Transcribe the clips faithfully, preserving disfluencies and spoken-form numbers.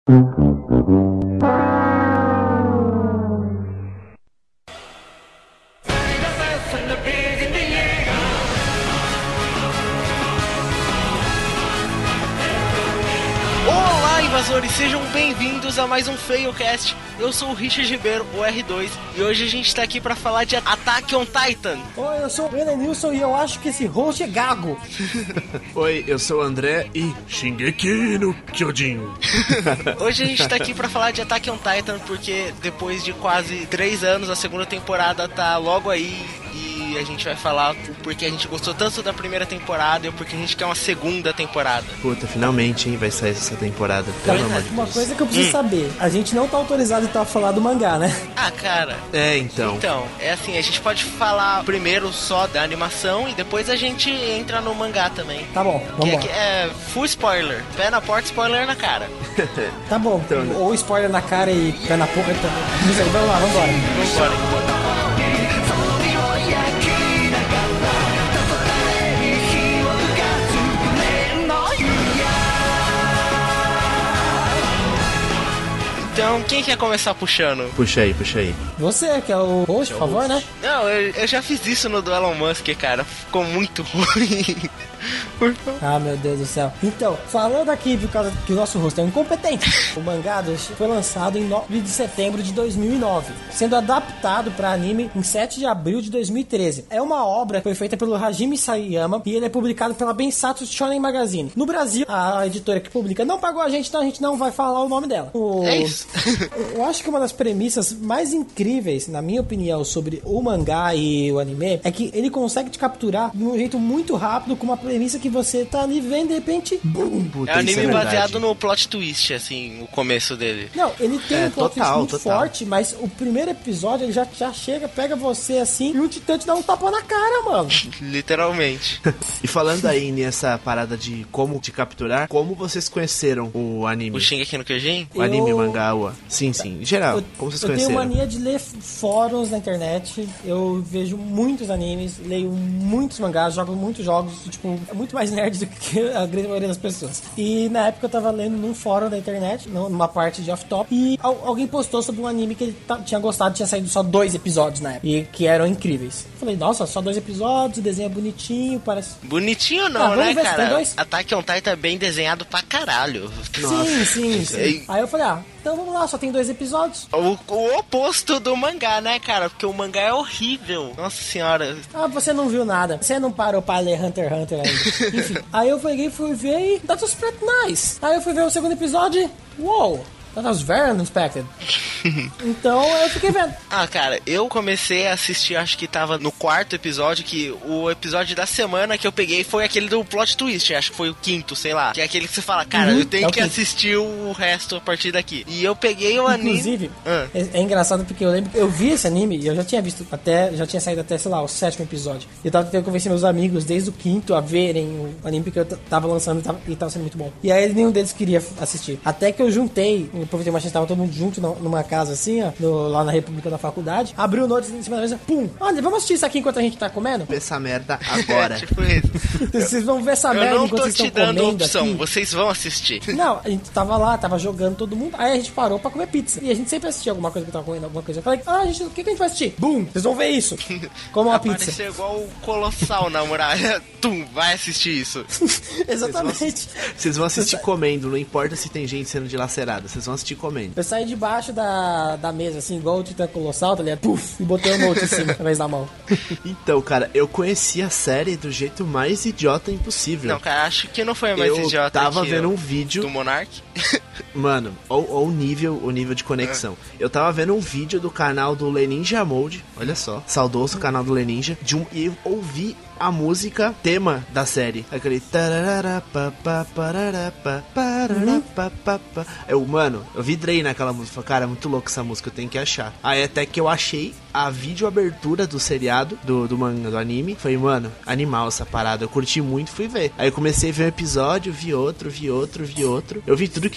Olá, invasores, sejam bem-vindos a mais um Failcast. Eu sou o Richard Ribeiro, o R dois, e hoje a gente tá aqui pra falar de Attack on Titan. Oi, eu sou o Elenilson e eu acho que esse host é gago. Oi, eu sou o André e Shingeki no Kyojin. Hoje a gente tá aqui pra falar de Attack on Titan porque depois de quase três anos a segunda temporada tá logo aí. E a gente vai falar porque a gente gostou tanto da primeira temporada e porque a gente quer uma segunda temporada. Puta, finalmente, hein, vai sair essa temporada. Pelo Então, amor de uma Deus. coisa que eu preciso Hum. saber, a gente não tá autorizado a falar do mangá, né? Ah, cara. É, então. Então, é assim, a gente pode falar primeiro só da animação e depois a gente entra no mangá também. Tá bom, Que vamos é, lá. que é full spoiler. Pé na porta, spoiler na cara. Tá bom, Então, né? ou spoiler na cara e pé na porra também. Não sei, vamos lá, vambora. Vambora então. Então, quem quer começar puxando? Puxa aí, puxa aí. Você, que é o host, por favor, né? Não, eu, eu já fiz isso no do Elon Musk, cara. Ficou muito ruim. Por favor. Ah, meu Deus do céu. Então, falando aqui por causa que o nosso rosto é um incompetente, o mangá foi lançado em nove de setembro de dois mil e nove, sendo adaptado para anime em sete de abril de dois mil e treze. É uma obra que foi feita pelo Hajime Sayama e ele é publicado pela Bensatsu Shonen Magazine. No Brasil, a editora que publica não pagou a gente, então a gente não vai falar o nome dela. O... É isso. Eu acho que uma das premissas mais incríveis, na minha opinião, sobre o mangá e o anime é que ele consegue te capturar de um jeito muito rápido com uma premissa que você tá ali vendo e de repente, bum! Puta, É um isso anime verdade. baseado no plot twist, assim, o começo dele. Não, ele tem É, um plot twist total, muito total. forte, mas o primeiro episódio ele já, já chega, pega você assim e um titã te dá um tapa na cara, mano. Literalmente. E falando aí nessa parada de como te capturar, como vocês conheceram o anime? O Shingeki no Kyojin? O anime, Eu- o mangá, o... sim, sim, em geral, Eu, como vocês eu tenho conheceram? mania de ler fóruns na internet, eu vejo muitos animes, leio muitos mangás, jogo muitos jogos, tipo, é muito mais nerd do que a grande maioria das pessoas. E na época eu tava lendo num fórum da internet, numa parte de off-top, e al- alguém postou sobre um anime que ele ta- tinha gostado, tinha saído só dois episódios na época, e que eram incríveis. Falei, nossa, só dois episódios, o desenho é bonitinho, parece... Bonitinho não, Ah, vamos né, ver se tem cara? dois. Attack on Titan é bem desenhado pra caralho. Sim, sim, sim. Ei. Aí eu falei, ah, então vamos lá, só tem dois episódios. O, o oposto do mangá, né, cara? Porque o mangá é horrível. Nossa senhora. Ah, você não viu nada. Você não parou pra ler Hunter x Hunter ainda. Enfim, aí eu peguei, fui ver e that was pretty nice. Aí eu fui ver o segundo episódio e... Uou! That was very unexpected. Então eu fiquei vendo. Ah, cara, eu comecei a assistir, acho que tava no quarto episódio, que o episódio da semana que eu peguei foi aquele do plot twist, acho que foi o quinto, sei lá. Que é aquele que você fala, cara, Uhum, eu tenho é o que quinto. assistir o resto a partir daqui. E eu peguei o anime... Inclusive, Ah. é, é engraçado porque eu lembro que eu vi esse anime e eu já tinha visto até, já tinha saído até, sei lá, o sétimo episódio. E eu tava tentando convencer meus amigos desde o quinto a verem o anime porque eu t- tava lançando e tava, e tava sendo muito bom. E aí nenhum deles queria f- assistir. Até que eu juntei, eu aproveitei uma chance, tava todo mundo junto na- numa casa assim, ó, no- lá na República da Faculdade. Abriu o note em cima da mesa, pum! Olha, vamos assistir isso aqui enquanto a gente tá comendo? Vê essa merda agora. É, tipo isso. Vocês vão ver essa Eu merda não enquanto tô vocês te estão dando comendo opção, aqui. vocês vão assistir. Não, a gente tava lá, tava jogando todo mundo. Aí a gente parou pra comer pizza. E a gente sempre assistia alguma coisa que tava comendo, alguma coisa. Eu falei, ah, gente, o que, que a gente vai assistir? Bum! Vocês vão ver isso. Como uma pizza. Apareceu igual o Colossal na muralha. Tum, vai assistir isso. Exatamente. Vocês vão assistir comendo, não importa se tem gente sendo dilacerada, vocês vão assistir comendo. Eu saí debaixo da, da mesa, assim, igual o Titã Colossal, tá ligado? Puf! E botei o note em cima, ao invés da mão. Então, cara, eu conheci a série do jeito mais idiota impossível. Não, cara, acho que não foi mais eu idiota tava que vendo eu- um vídeo, do Monark. mano, ou, ou o nível, o nível de conexão. Eu tava vendo um vídeo do canal do Leninja Mode, olha só, saudoso canal do Leninja, de um, e eu ouvi a música tema da série. Aquele tararara, pa, pa, parará, pa, parará, pa, pa, pa. Eu, mano, eu vidrei naquela música. Falei, cara, é muito louco essa música, eu tenho que achar. Aí até que eu achei a vídeo abertura do seriado, do, do manga, do anime. Falei, mano, animal essa parada. Eu curti muito, fui ver. Aí eu comecei a ver um episódio, vi outro, vi outro, vi outro. Eu vi tudo que tinha.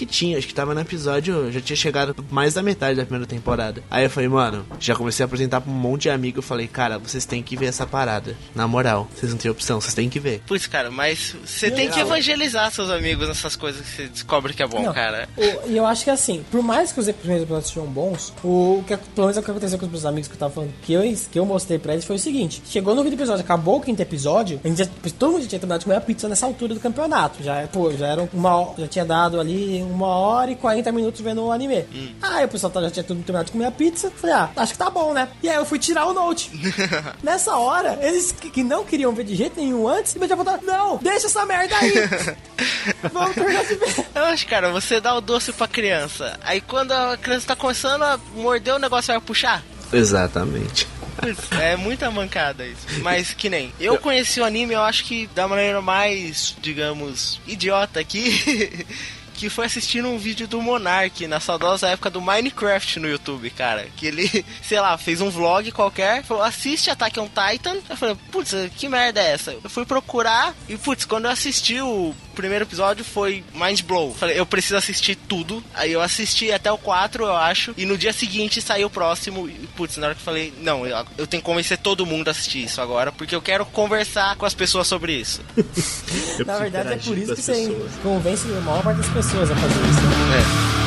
acho que tava no episódio, já tinha chegado mais da metade da primeira temporada. Aí eu falei, mano, já comecei a apresentar pra um monte de amigo. Eu falei, cara, vocês têm que ver essa parada. Na moral, vocês não têm opção, vocês têm que ver. Putz, cara, mas você tem que evangelizar seus amigos nessas coisas que você descobre que é bom, não, cara. O, e eu acho que assim, por mais que os primeiros episódios sejam bons, o que, pelo menos o que aconteceu com os meus amigos que eu tava falando, que eu, que eu mostrei pra eles foi o seguinte: chegou no quinto episódio, acabou o quinto episódio, a gente já, todo mundo já tinha terminado de comer a pizza nessa altura do campeonato. Já, pô, já eram uma já tinha dado ali uma hora e quarenta minutos vendo o anime. Hum. Aí o pessoal já tinha tudo terminado de comer a pizza. Falei, ah, acho que tá bom, né? E aí eu fui tirar o note. Nessa hora, eles que, que não queriam ver de jeito nenhum antes, e já botaram, não, deixa essa merda aí. Vamos terminar de ver. Eu acho, cara, você dá o doce pra criança. Aí quando a criança tá começando a morder, o negócio vai puxar. Exatamente. É muita mancada isso. Mas que nem eu conheci o anime, eu acho que da maneira mais, digamos, idiota aqui, que foi assistindo um vídeo do Monark na saudosa época do Minecraft no YouTube, cara. Que ele, sei lá, fez um vlog qualquer, falou, assiste Attack on Titan. Eu falei, putz, que merda é essa? Eu fui procurar e, putz, quando eu assisti o primeiro episódio foi mind blow. Falei, eu preciso assistir tudo. Aí eu assisti até o quatro, eu acho, e no dia seguinte saiu o próximo. E, putz, na hora que eu falei, não, eu, eu tenho que convencer todo mundo a assistir isso agora, porque eu quero conversar com as pessoas sobre isso. Na verdade é por isso que você convence a maior parte das pessoas a fazer isso. É.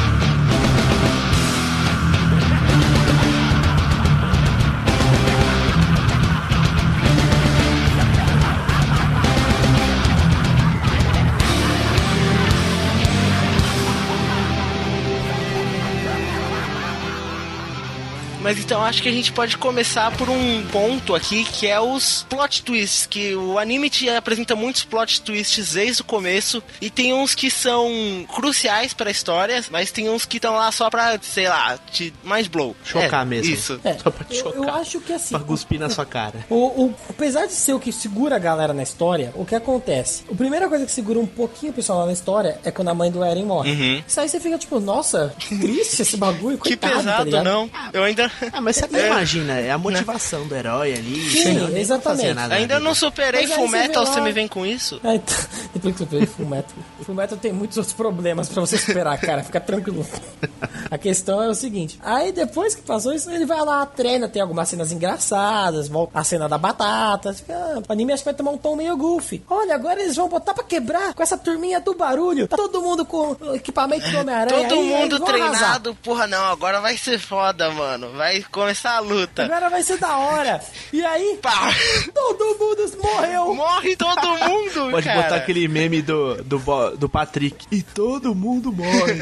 Mas então acho que a gente pode começar por um ponto aqui, que é os plot twists, que o anime te apresenta muitos plot twists desde o começo, e tem uns que são cruciais pra história, mas tem uns que estão lá só pra, sei lá, te mais blow. Chocar é, mesmo. Isso. É, só pra te eu, chocar. eu acho que assim... Pra cuspir na sua cara. O, o, apesar de ser o que segura a galera na história, o que acontece? A primeira coisa que segura um pouquinho o pessoal lá na história é quando a mãe do Eren morre. Uhum. Isso aí você fica tipo, nossa, que triste esse bagulho, que coitado, pesado, tá não? Eu ainda... Ah, mas você até é. imagina, é a motivação do herói ali. Sim, não, exatamente. Nada ainda não superei Full Metal, você, lá... me vem com isso? É, então, depois que eu superei Full Metal. Full Metal tem muitos outros problemas pra você superar, cara. Fica tranquilo. A questão é o seguinte. Aí depois que passou isso, ele vai lá, treina, tem algumas cenas engraçadas, volta a cena da batata. Fica, ah, o anime acho que vai tomar um tom meio goofy. Olha, agora eles vão botar pra quebrar com essa turminha do barulho. Tá todo mundo com equipamento do Homem-Aranha. Todo aí, mundo aí, treinado, arrasar. Porra, não, agora vai ser foda, mano. Vai começar a luta. Agora vai ser da hora. E aí, pá, todo mundo morreu. Morre todo mundo, Pode cara. botar aquele meme do, do, do Patrick. E todo mundo morre.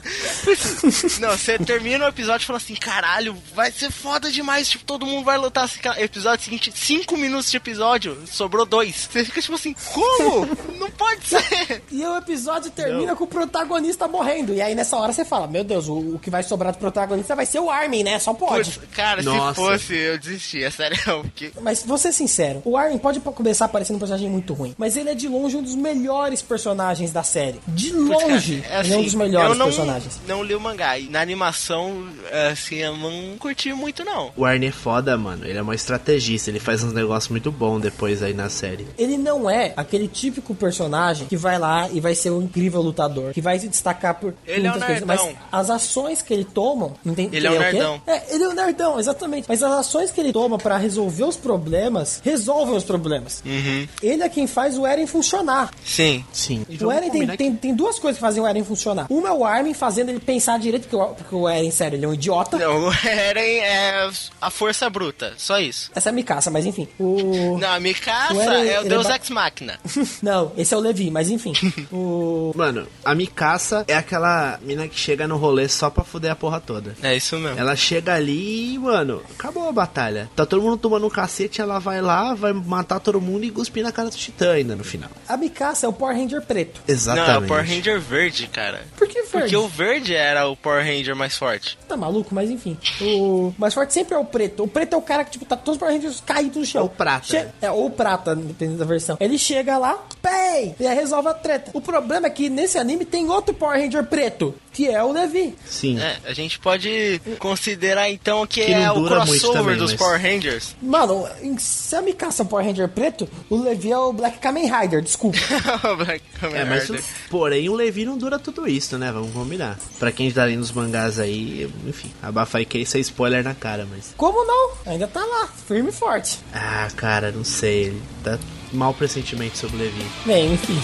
Não, você termina o episódio e fala assim, caralho, vai ser foda demais, tipo, todo mundo vai lutar. Episódio seguinte, cinco minutos de episódio, sobrou dois. Você fica tipo assim, como? Não pode ser. E o episódio termina não. com o protagonista morrendo. E aí nessa hora você fala, meu Deus, o, o que vai sobrar do protagonista vai ser o Armin, né? Só pode. Putz, cara, Nossa. se fosse, eu desisti, é sério. Porque... Mas vou ser sincero, o Armin pode começar parecendo um personagem muito ruim, mas ele é de longe um dos melhores personagens da série. De longe, Putz, cara, é assim, ele é um dos melhores eu não, personagens. não li o mangá. E na animação, assim, eu não curti muito, não. O Armin é foda, mano. Ele é uma estrategista, ele faz uns negócios muito bons depois aí na série. Ele não é aquele típico personagem que vai lá e vai ser um incrível lutador, que vai se destacar por ele muitas é um coisas, mas as ações que ele toma, não tem, ele é um é nerdão. É, ele é um nerdão, exatamente. Mas as ações que ele toma pra resolver os problemas, resolvem os problemas. Uhum. Ele é quem faz o Eren funcionar. Sim. Sim. O Eren tem, que... tem, tem duas coisas que fazem o Eren funcionar. Uma é o Armin fazendo ele pensar direito, porque o, porque o Eren, sério, ele é um idiota. Não, o Eren é a força bruta, só isso. Essa é a Mikasa, mas enfim. O... Não, a Mikasa Eren, é o Deus é ba... Ex Machina. Não, esse é o Levi, mas enfim. o... Mano, a Mikasa é aquela mina que chega no rolê só pra fuder a porra toda. É isso mesmo. Ela chega ali e, mano, acabou a batalha. Tá todo mundo tomando um cacete, ela vai lá, vai matar todo mundo e cuspir na cara do Titã ainda no final. A Mikasa é o Power Ranger preto. Exatamente. Não, é o Power Ranger verde, cara. Por que verde? Porque o verde era o Power Ranger mais forte. Tá maluco? Mas enfim. O mais forte sempre é o preto. O preto é o cara que, tipo, tá todos os Power Rangers caídos no chão. Ou prata. Che... É, ou prata, dependendo da versão. Ele chega lá, pei! E aí resolve a treta. O problema é que nesse anime tem outro Power Ranger preto. que é o Levi. Sim. É, a gente pode considerar então que, Que é não o dura muito crossover também, dos mas- Power Rangers. Mano, se a Mikasa é um Power Ranger preto, o Levi é o Black Kamen Rider, desculpa. Black Kamen É, mas o- Rider. porém o Levi não dura tudo isso, né? Vamos combinar. Pra quem tá lendo os mangás aí, enfim, abafa aí que isso é spoiler na cara, mas... Como não? Ainda tá lá, firme e forte. Ah, cara, não sei, ele tá mau pressentimento sobre o Levi. Bem, enfim.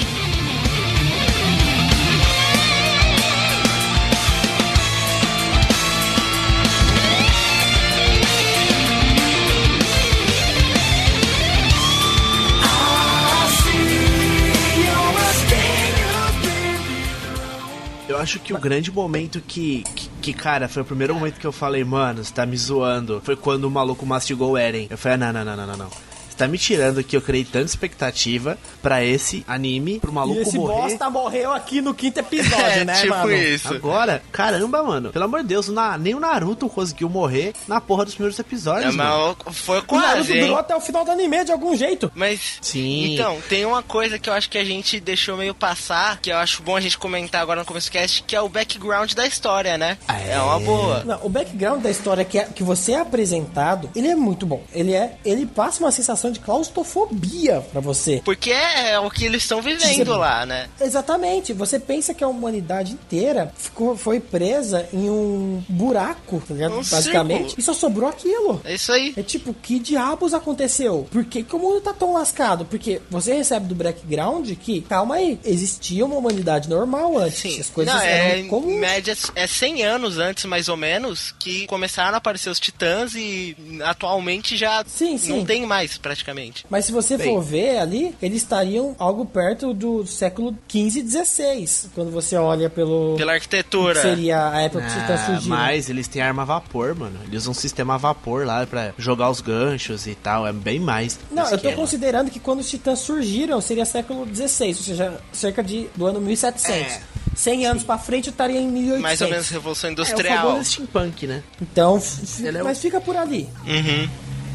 Eu acho que o grande momento que, que, que, cara, foi o primeiro momento que eu falei, mano, você tá me zoando, foi quando o maluco mastigou o Eren. Eu falei, ah, não, não, não, não, não, não. Você tá me tirando que eu criei tanta expectativa pra esse anime, pro maluco E esse morrer. bosta morreu aqui no quinto episódio, É, né, tipo mano? isso. Agora, caramba, mano, pelo amor de Deus, na, nem o Naruto conseguiu morrer na porra dos primeiros É, episódios, mano. mas foi O Naruto quase, hein? durou até o final do anime de algum jeito. Mas, Sim. então, tem uma coisa que eu acho que a gente deixou meio passar, que eu acho bom a gente comentar agora no começo do cast, que é o background da história, né? É. É uma boa. Não, o background da história que, é, que você é apresentado, ele é muito bom. Ele é, ele passa uma sensação de claustrofobia pra você. Porque é o que eles estão vivendo Você- lá, né? Exatamente. Você pensa que a humanidade inteira ficou, foi presa em um buraco, tá ligado? Um Basicamente. círculo. E só sobrou aquilo. É isso aí. É tipo, que diabos aconteceu? Por que, que o mundo tá tão lascado? Porque você recebe do background que, calma aí, existia uma humanidade normal antes. Sim. As coisas Não, é, eram em comuns. média, é cem anos antes, mais ou menos, que começaram a aparecer os titãs e atualmente já Sim, sim. não tem mais, praticamente. Mas se você Bem. for ver ali, eles estariam algo perto do século quinze e dezesseis. Quando você olha pelo... Pela arquitetura. que seria a época que os titãs Ah, surgiram. mas eles têm arma a vapor, mano. Eles usam um sistema a vapor lá pra jogar os ganchos e tal. É bem mais. Não, eu tô esquema. considerando que quando os titãs surgiram seria século dezesseis, ou seja, cerca de, do ano mil e setecentos. É, cem anos pra frente eu estaria em mil e oitocentos. Mais ou menos Revolução É o Industrial. famoso steampunk, né? Então, f- Ele é o- mas fica por ali. Uhum.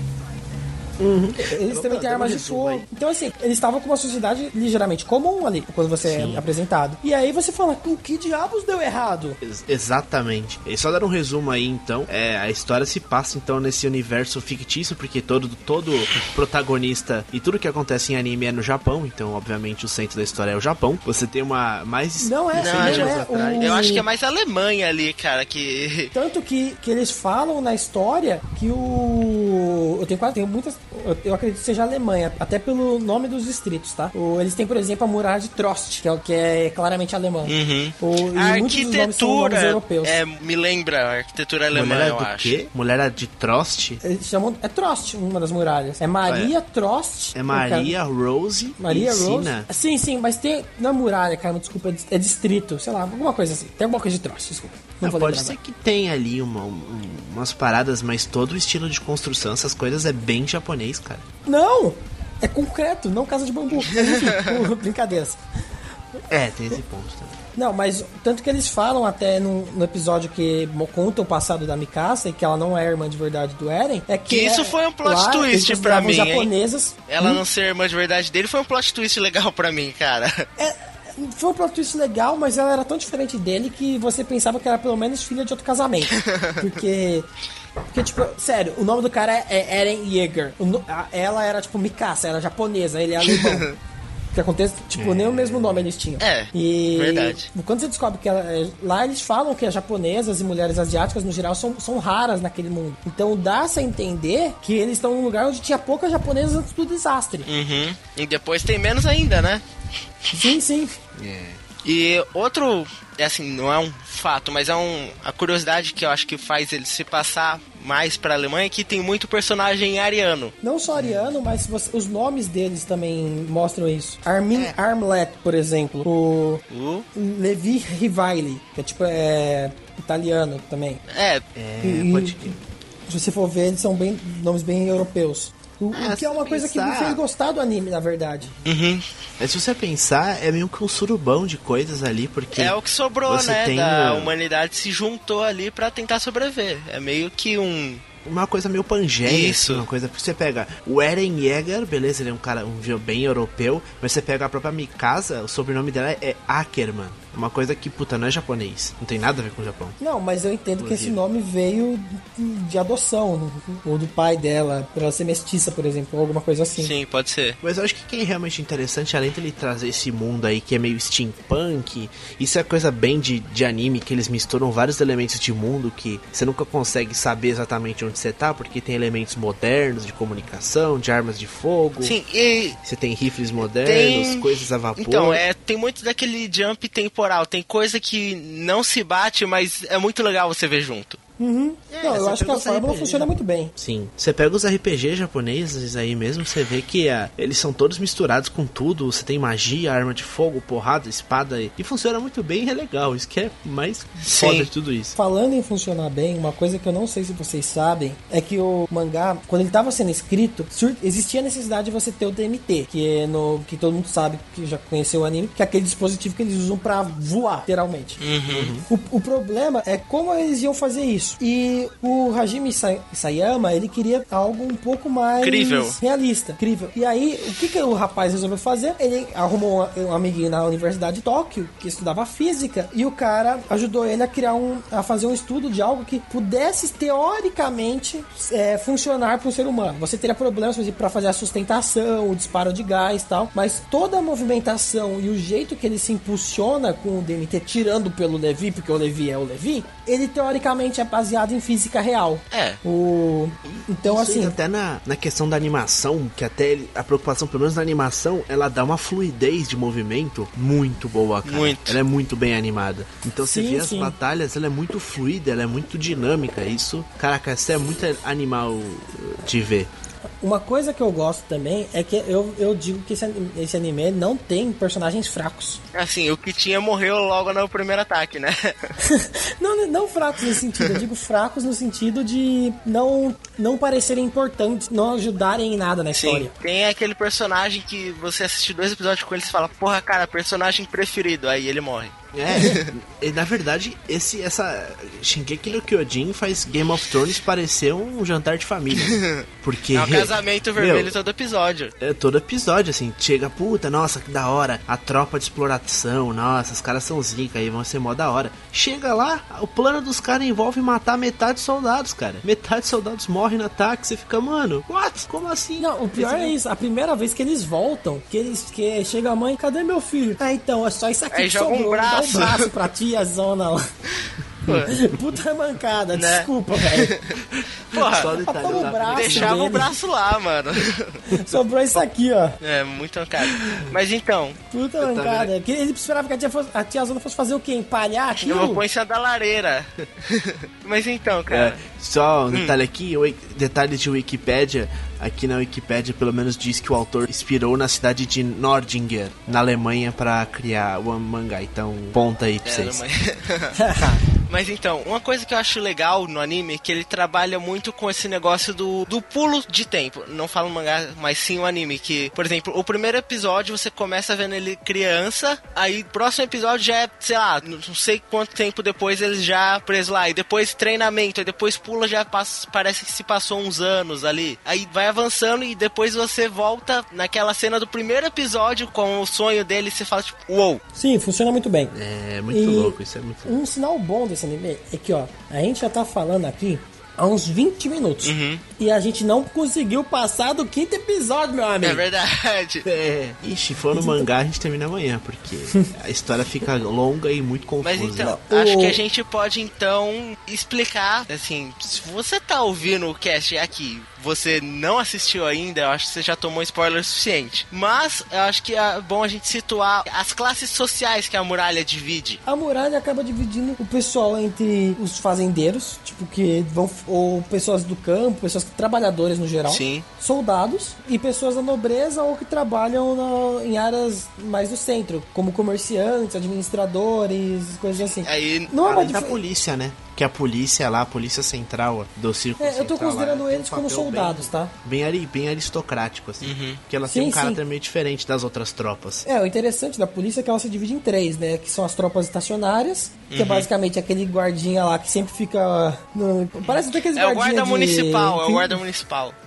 Eles também têm Dá um armas de resumo fogo. aí. Então, assim, eles estavam com uma sociedade ligeiramente comum ali, quando você é apresentado. E aí você fala, o que diabos deu errado? Ex- exatamente. E só dar um resumo aí, então, é, a história se passa, então, nesse universo fictício, porque todo, todo protagonista e tudo que acontece em anime é no Japão, então, obviamente, o centro da história é o Japão. Você tem uma mais... Não é, Não, não eu- é. O... Eu acho que é mais a Alemanha ali, cara, que... Tanto que, que eles falam na história que o. Eu tenho quase. Tenho muitas. Eu, eu acredito que seja a Alemanha, até pelo nome dos distritos, tá? O, eles têm, por exemplo, a muralha de Trost, que é, o que é claramente alemão. Uhum. O, e A muitos dos nomes são nomes arquitetura europeus. é, me lembra a arquitetura alemã, Mulher eu do acho. quê? Mulher de Trost? Eles chamam. É Trost, uma das muralhas. É Maria Trost. É Maria Rose Maria e Rose? Sina. Sim, sim, mas tem. Não é muralha, cara, desculpa, é dis- é distrito, sei lá, alguma coisa assim. Tem alguma coisa de Trost, desculpa. Não Ah, vou pode lembrar ser agora. que tenha ali uma, um- umas paradas, mas todo o estilo de construção, essas coisas é bem japonês, cara. Não! É concreto, não casa de bambu. Mas enfim, por- brincadeiras. É, tem esse ponto também. Não, mas tanto que eles falam até no, no episódio que mo- conta o passado da Mikasa e que ela não é irmã de verdade do Eren, é que, Que isso é- foi um plot lá, twist eles pra consideravam mim, hein? japonesas. Ela Hum? não ser irmã de verdade dele foi um plot twist legal pra mim, cara. É, foi um plot twist legal, mas ela era tão diferente dele que você pensava que era pelo menos filha de outro casamento. Porque. Porque, tipo, sério, o nome do cara é, é Eren Yeager. O no- a- ela era, tipo, Mikasa, era japonesa, ele é alemão. O que acontece, tipo, nem o mesmo nome eles tinham. É, e verdade. Quando você descobre que ela, é- lá eles falam que as japonesas e mulheres asiáticas, no geral, são, são raras naquele mundo. Então dá-se a entender que eles estão num lugar onde tinha poucas japonesas antes do desastre. Uhum. E depois tem menos ainda, né? Sim, sim. E outro, é assim, não é um fato, mas é um, a curiosidade que eu acho que faz ele se passar mais pra Alemanha é que tem muito personagem ariano. Não só ariano, mas você- os nomes deles também mostram isso. Armin Armlet, por exemplo. O Uh, Levi Rivaili, que é tipo é italiano também. é, É, E- pode que... Se você for ver, eles são bem nomes bem europeus. O, o Ah, que é uma se coisa que me pensar- fez gostar do anime, na verdade. uhum. Mas se você pensar, é meio que um surubão de coisas ali, porque... É o que sobrou, você né? tem Da o- humanidade se juntou ali pra tentar sobreviver. É meio que um... Uma coisa meio Pangeia, Isso. assim, uma coisa... Porque você pega o Eren Yeager, beleza, ele é um cara um bem europeu, mas você pega a própria Mikasa, o sobrenome dela é Ackerman. Uma coisa que, puta, não é japonês. Não tem nada a ver com o Japão. Não, mas eu entendo Inclusive. que esse nome veio de adoção, ou do pai dela, pra ela ser mestiça, por exemplo, ou alguma coisa assim. Sim, pode ser. Mas eu acho que quem é realmente interessante, além dele trazer esse mundo aí que é meio steampunk, isso é coisa bem de, de anime, que eles misturam vários elementos de mundo que você nunca consegue saber exatamente onde você tá, porque tem elementos modernos de comunicação, de armas de fogo. Sim, e... Você tem rifles modernos, Tem... coisas a vapor. Então, é, tem muito daquele jump temporal. Tem coisa que não se bate, mas é muito legal você ver junto. Uhum. É, não, eu você acho que pega a os fórmula R P G. funciona muito bem. Sim. Você pega os R P G japoneses aí mesmo, você vê que ah, eles são todos misturados com tudo. Você tem magia, arma de fogo, porrada, espada e, e funciona muito bem e é legal. Isso que é mais Sim. foda de tudo isso. Falando em funcionar bem, uma coisa que eu não sei se vocês sabem é que o mangá, quando ele estava sendo escrito, sur- existia a necessidade de você ter o D M T, que é no que todo mundo sabe, que já conheceu o anime, que é aquele dispositivo que eles usam pra voar, literalmente. Uhum. O, o problema é como eles iam fazer isso. E o Hajime Sa- Sayama, ele queria algo um pouco mais Crível. realista, crível. E aí, o que, que o rapaz resolveu fazer? Ele arrumou um, um amiguinho na Universidade de Tóquio, que estudava física, e o cara ajudou ele a criar um, a fazer um estudo de algo que pudesse, teoricamente, é, funcionar para o ser humano. Você teria problemas, por exemplo, para fazer a sustentação, o disparo de gás e tal, mas toda a movimentação e o jeito que ele se impulsiona com o D M T, tirando pelo Levi, porque o Levi é o Levi, ele teoricamente é baseado em física real. É. O... Então, Isso assim... até na, na questão da animação, que até ele- a preocupação, pelo menos na animação, ela dá uma fluidez de movimento muito boa, cara. Muito. Ela é muito bem animada. Então você Sim, vê as sim. batalhas, ela é muito fluida, ela é muito dinâmica. Isso, caraca, isso é muito animal de ver. Uma coisa que eu gosto também é que eu, eu digo que esse, ani- esse anime não tem personagens fracos. Assim, o que tinha morreu logo no primeiro ataque, né? não, não fracos nesse sentido, eu digo fracos no sentido de não, não parecerem importantes, não ajudarem em nada na Sim, história. tem aquele personagem que você assiste dois episódios com ele e fala, porra, cara, personagem preferido, aí ele morre. É, e na verdade, esse, essa Shingeki no Kyojin faz Game of Thrones parecer um jantar de família. Porque... É um casamento vermelho meu, todo episódio. É, todo episódio, assim, chega, puta, nossa, que da hora, a tropa de exploração, nossa, os caras são zica aí, vão ser mó da hora. Chega lá, o plano dos caras envolve matar metade dos soldados, cara. Metade dos soldados morrem no ataque, você fica, mano, what? Como assim? Não, o pior é isso, a primeira vez que eles voltam, que eles que chega a mãe, cadê meu filho? Ah, então, é só isso aqui Aí que joga um sobrou, dá braço. um braço pra tiazona lá. Puta mancada, Né? desculpa, velho. Porra, Só detalhe, Toma o tá? braço deixava dele. o braço lá, mano. Sobrou isso aqui, ó. É, muito mancado. Mas então, Puta mancada. Que ele esperava que a, tia fosse, a tiazona fosse fazer o quê? Empalhar eu vou aquilo? pôr em cima da lareira. Mas então, É, cara. só um Hum. detalhe aqui, o detalhe de Wikipédia. Aqui na Wikipédia, pelo menos, diz que o autor inspirou na cidade de Nordinger, na Alemanha, pra criar o mangá. Então, ponta aí pra É, vocês. mas... Mas então, uma coisa que eu acho legal no anime é que ele trabalha muito com esse negócio do, do pulo de tempo. Não falo mangá, mas sim o anime. Que, por exemplo, o primeiro episódio você começa vendo ele criança, aí o próximo episódio já é, sei lá, não sei quanto tempo depois ele já preso lá. E depois treinamento, aí depois pula, já passa, parece que se passou uns anos ali. Aí vai avançando e depois você volta naquela cena do primeiro episódio com o sonho dele e você fala tipo, uou. Sim, funciona muito bem. É muito E louco, isso é muito louco. Um sinal bom desse anime é que, ó, a gente já tá falando aqui há uns vinte minutos. Uhum. E a gente não conseguiu passar do quinto episódio, meu amigo. É verdade. É, ixi, for no mangá a gente termina amanhã, porque a história fica longa e muito confusa. Mas então, Não, acho o- que a gente pode então explicar, assim, se você tá ouvindo o cast aqui, você não assistiu ainda, eu acho que você já tomou spoiler suficiente. Mas eu acho que é bom a gente situar as classes sociais que a muralha divide. A muralha acaba dividindo o pessoal entre os fazendeiros, tipo, que vão, ou pessoas do campo, pessoas trabalhadoras no geral, Sim. soldados e pessoas da nobreza ou que trabalham na- em áreas mais do centro, como comerciantes, administradores, coisas assim. Aí, Não é uma Além da dif- polícia, né? Que a polícia lá, a polícia central do círculo É, eu tô central considerando lá, tem eles um como papel soldados, bem, tá? Bem, ari- bem aristocrático, assim. Uhum. Porque ela Sim, tem um sim. caráter meio diferente das outras tropas. É, o interessante da polícia é que ela se divide em três, né? Que são as tropas estacionárias, que é basicamente aquele guardinha lá que sempre fica... no- Parece até aqueles é o guardinha guarda de... municipal, é o guarda municipal.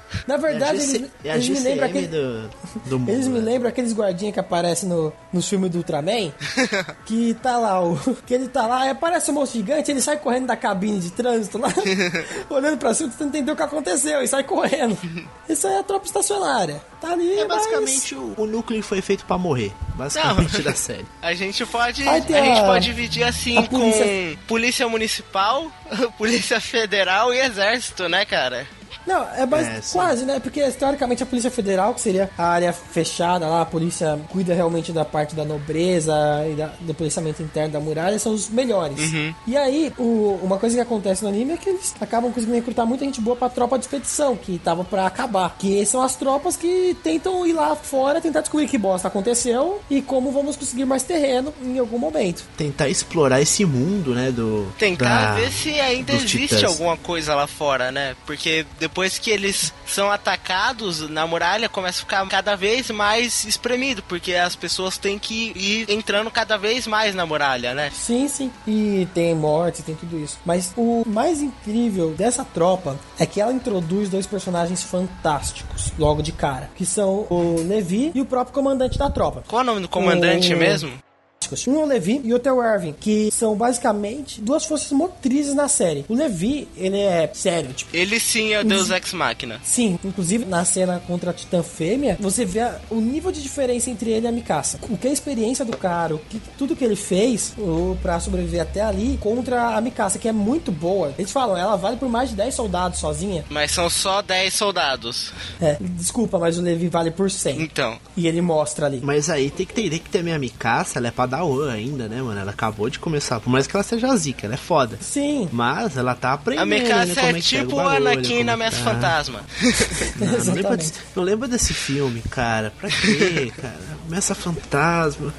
Na verdade, é G C, eles, é a eles me lembram aquele, do, do mundo, eles me né? lembram aqueles guardinhas que aparecem no, no filme do Ultraman, que tá lá, o, que ele tá lá, aí aparece um monstro gigante, ele sai correndo da cabine de trânsito lá, olhando pra cima, tentando entender o que aconteceu, e sai correndo. Isso aí é a tropa estacionária. Tá ali, É mas... basicamente o, o núcleo foi feito pra morrer, basicamente, Não. da série. A gente pode, Aí a, tem a- gente pode dividir assim a polícia- com polícia municipal, polícia federal e exército, né, cara? Não, é, mais, É, sim. quase, né? Porque teoricamente a Polícia Federal, que seria a área fechada lá, a polícia cuida realmente da parte da nobreza e da, do policiamento interno da muralha, são os melhores. Uhum. E aí, o- uma coisa que acontece no anime é que eles acabam conseguindo recrutar muita gente boa pra tropa de expedição, que tava pra acabar. Que são as tropas que tentam ir lá fora, tentar descobrir que bosta aconteceu e como vamos conseguir mais terreno em algum momento. Tentar explorar esse mundo, né, do... Tentar da- ver se ainda dos existe titãs. alguma coisa lá fora, né? Porque depois que eles são atacados na muralha, começa a ficar cada vez mais espremido, porque as pessoas têm que ir entrando cada vez mais na muralha, né? Sim, sim. E tem mortes, tem tudo isso. Mas o mais incrível dessa tropa é que ela introduz dois personagens fantásticos logo de cara, que são o Levi e o próprio comandante da tropa. Qual é o nome do comandante O- mesmo? Um é o Levi e outro é o Erwin, que são basicamente duas forças motrizes na série. O Levi, ele é sério, tipo, Ele sim é o Deus Ex Machina. sim, inclusive na cena contra a Titã Fêmea, você vê a- o nível de diferença entre ele e a Mikasa. O que é a experiência do cara, o que, tudo que ele fez o, pra sobreviver até ali contra a Mikasa, que é muito boa. Eles falam, ela vale por mais de dez soldados sozinha. Mas são só dez soldados. É, desculpa, mas o Levi vale por cem. Então, E ele mostra ali. Mas aí tem que entender que também a Mikasa, ela é padawan ainda, né, mano? Ela acabou de começar, por mais que ela seja zica, ela é foda. Sim. Mas ela tá aprendendo, a Mikasa né, como é é que pega tipo o o bagulho, Anakin como na é que Ameaça tá. Fantasma. Não, não, lembro Exatamente. desse, não lembro desse filme, cara. Pra quê, cara? Ameaça Fantasma.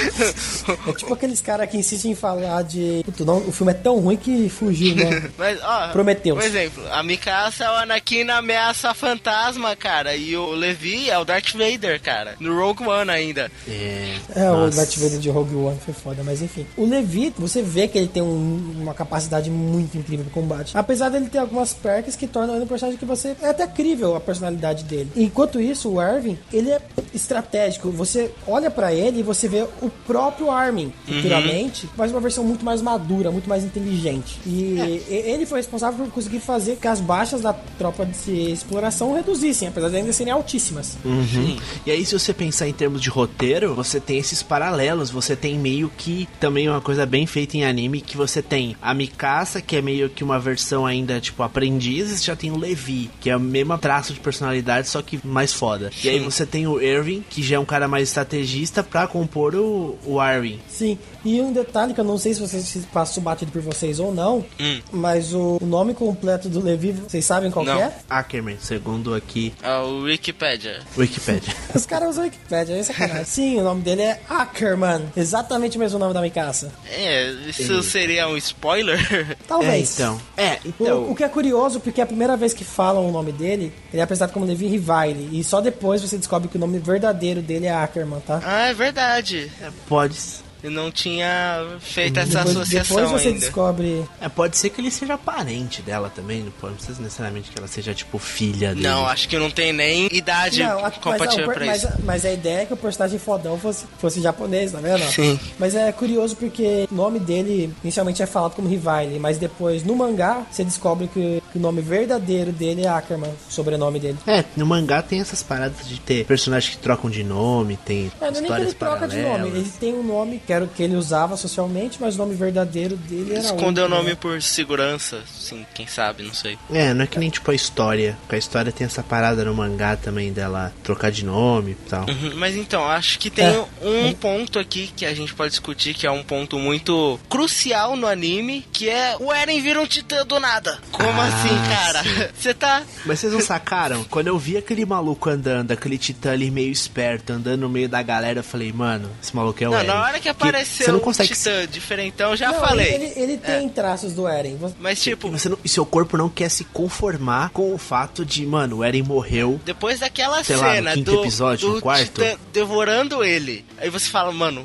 É tipo aqueles caras que insistem em falar de... Puta, não, o filme é tão ruim que fugiu, né? Mas, ó, Prometheus. por exemplo, a Mikasa é o Anakin na Ameaça Fantasma, cara. E o Levi é o Darth Vader, cara. No Rogue One ainda. É, É, o nossa. Darth Vader de Rogue One foi foda, mas enfim. O Levi, você vê que ele tem um- uma capacidade muito incrível de combate. Apesar dele ter algumas perks que tornam ele um personagem que você... É até crível a personalidade dele. Enquanto isso, o Erwin, ele é estratégico. Você olha pra ele e você vê o próprio Armin, futuramente, mas uma versão muito mais madura, muito mais inteligente. E e- ele foi responsável por conseguir fazer que as baixas da tropa de exploração reduzissem, apesar de ainda serem altíssimas. Uhum. E aí, se você pensar em termos de roteiro, você tem esses paralelos. Você tem meio que também uma coisa bem feita em anime, que você tem a Mikasa, que é meio que uma versão ainda tipo aprendiz, e já tem o Levi, que é o mesmo traço de personalidade, só que mais foda. E aí você tem o Erwin, que já é um cara mais estrategista pra compor o, o Arwen. Sim, e um detalhe que eu não sei se vocês se passou batido por vocês ou não, Hum. mas o nome completo do Levi, vocês sabem qual que Não. é? Ackerman, segundo aqui É o Wikipedia. Wikipedia. Os caras usam Wikipedia, é sacanagem. Sim, o nome dele é Ackerman, exatamente o mesmo nome da Mikasa. É, isso seria um spoiler? É, Talvez. então. É, então. O, o que é curioso, porque a primeira vez que falam o nome dele, ele é apresentado como Levi Rivale, e só depois você descobre que o nome verdadeiro dele é Ackerman, tá? Ah, é verdade. Pode. Eu não tinha feito essa Depois, associação depois você ainda. descobre... É, pode ser que ele seja parente dela também, não pode ser necessariamente que ela seja, tipo, filha dele. Não, acho que não tem nem idade Não, a- compatível mas, pra mas, isso. mas a ideia é que o personagem fodão fosse, fosse japonês, tá vendo? Sim. Mas é curioso porque o nome dele inicialmente é falado como Rivale, mas depois no mangá você descobre que, que o nome verdadeiro dele é Ackerman, o sobrenome dele. É, no mangá tem essas paradas de ter personagens que trocam de nome, tem É, não é nem que histórias ele troca de nome, paralelas. ele tem um nome que era o que ele usava socialmente, mas o nome verdadeiro dele era Escondeu o outro, nome né? por segurança, sim, quem sabe, não sei. É, não é que nem tipo a história, porque a história tem essa parada no mangá também dela trocar de nome e tal. Uhum, mas então, acho que tem É. um ponto aqui que a gente pode discutir, que é um ponto muito crucial no anime, que é o Eren vira um titã do nada. Como Ah, assim, cara? Você tá... Mas vocês não sacaram? Quando eu vi aquele maluco andando, aquele titã ali meio esperto, andando no meio da galera, eu falei, mano, esse maluco é o Não, Eren. na hora que apareceu você não o consegue titã diferentão, já Não, falei. Ele, ele tem traços do Eren. Você- Mas tipo, Você não, e seu corpo não quer se conformar com o fato de, mano, o Eren morreu. depois daquela Sei lá, no cena quinto do, episódio, do no quarto. titã devorando ele, aí você fala, mano,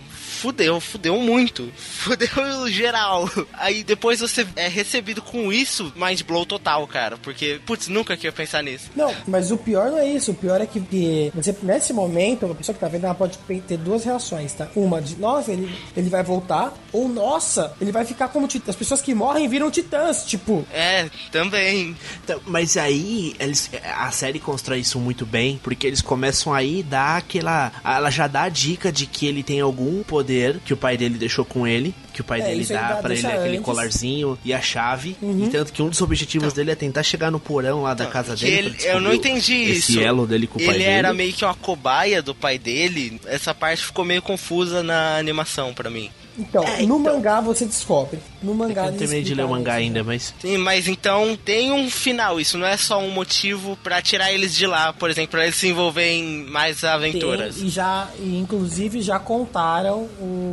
fudeu, fudeu muito. Fudeu geral. Aí depois você é recebido com isso, mind blow total, cara. Porque, putz, nunca que ia pensar nisso. Não, mas o pior não é isso. O pior é que, que você, nesse momento, a pessoa que tá vendo, ela pode ter duas reações, tá? Uma de, nossa, ele, ele vai voltar. Ou, nossa, ele vai ficar como titã. As pessoas que morrem viram titãs, tipo. É, também. Então, mas aí, eles, a série constrói isso muito bem, porque eles começam aí dar aquela... Ela já dá a dica de que ele tem algum poder que o pai dele deixou com ele, que o pai É, dele isso ele dá dá- pra ele deixa aquele antes. colarzinho e a chave. E tanto que um dos objetivos dele é tentar chegar no porão lá da casa Que dele. ele- pra descobrir eu não entendi esse isso. elo dele com o pai Ele dele. era meio que uma cobaia do pai dele. Essa parte ficou meio confusa na animação pra mim. Então, É, no então- mangá você descobre. No É que mangá eu não eles terminei de ler o explicaram mangá isso, ainda, né? mas... Sim, mas então tem um final. Isso não é só um motivo pra tirar eles de lá, por exemplo, pra eles se envolverem em mais aventuras. Tem, e já, e inclusive já contaram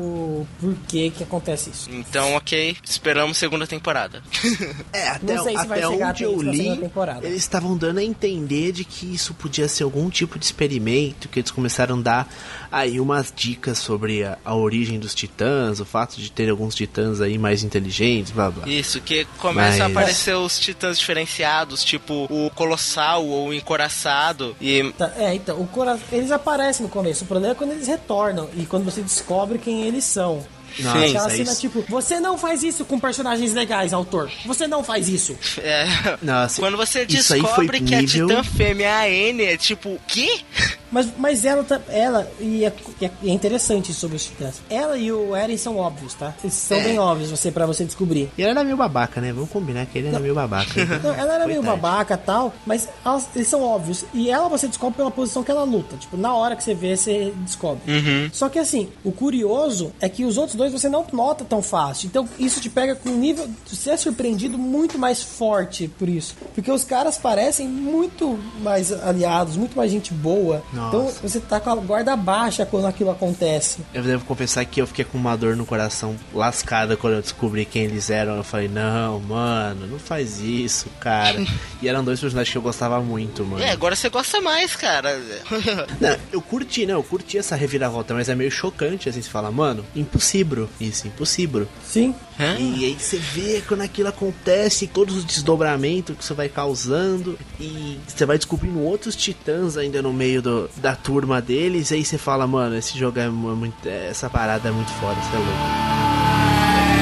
o porquê que acontece isso. Então, ok, esperamos segunda temporada. É, até, Não sei se vai até chegar onde até eu isso na li, segunda temporada. eles estavam dando a entender de que isso podia ser algum tipo de experimento, que eles começaram a dar aí umas dicas sobre a, a origem dos titãs, o fato de ter alguns titãs aí mais inteligentes, blá blá. Isso, que começam a Mas- aparecer os titãs diferenciados, tipo o Colossal ou o Encoraçado. E Tá, é, então, o cora... eles aparecem no começo. O problema é quando eles retornam e quando você descobre quem eles são. Nossa, Sim. Aquela isso cena aí- tipo, você não faz isso com personagens legais, autor. Você não faz isso. é, Nossa, quando você isso aí descobre foi que nível- a titã fêmea é a N, é tipo, quê? Mas, mas ela, tá- ela e é, é interessante sobre os titãs. Ela e o Eren são óbvios, tá? Eles são É. bem óbvios você, pra você descobrir. E ele era meio babaca, né? Vamos combinar que ele era meio babaca. Não, ela era meio Coitado. babaca e tal, mas elas- eles são óbvios. E ela você descobre pela posição que ela luta. Tipo, na hora que você vê, você descobre. Só que assim, o curioso é que os outros dois você não nota tão fácil. Então isso te pega com um nível. Você é surpreendido muito mais forte por isso. Porque os caras parecem muito mais aliados, muito mais gente boa. Nossa. Então você tá com a guarda baixa quando aquilo acontece. Eu devo confessar que eu fiquei com uma dor no coração lascada quando eu descobri quem eles eram. Eu falei, não, mano, não faz isso, cara. E eram dois personagens que eu gostava muito, mano. É, agora você gosta mais, cara. Não, eu curti, não, eu curti essa reviravolta, mas é meio chocante, assim, você fala, mano, impossível, isso, impossível. Sim. Hã? E aí você vê quando aquilo acontece, todos os desdobramentos que isso vai causando, e você vai descobrindo outros titãs ainda no meio do, da turma deles, e aí você fala, mano, esse jogo é mu- muito, essa parada é muito foda, você é louco.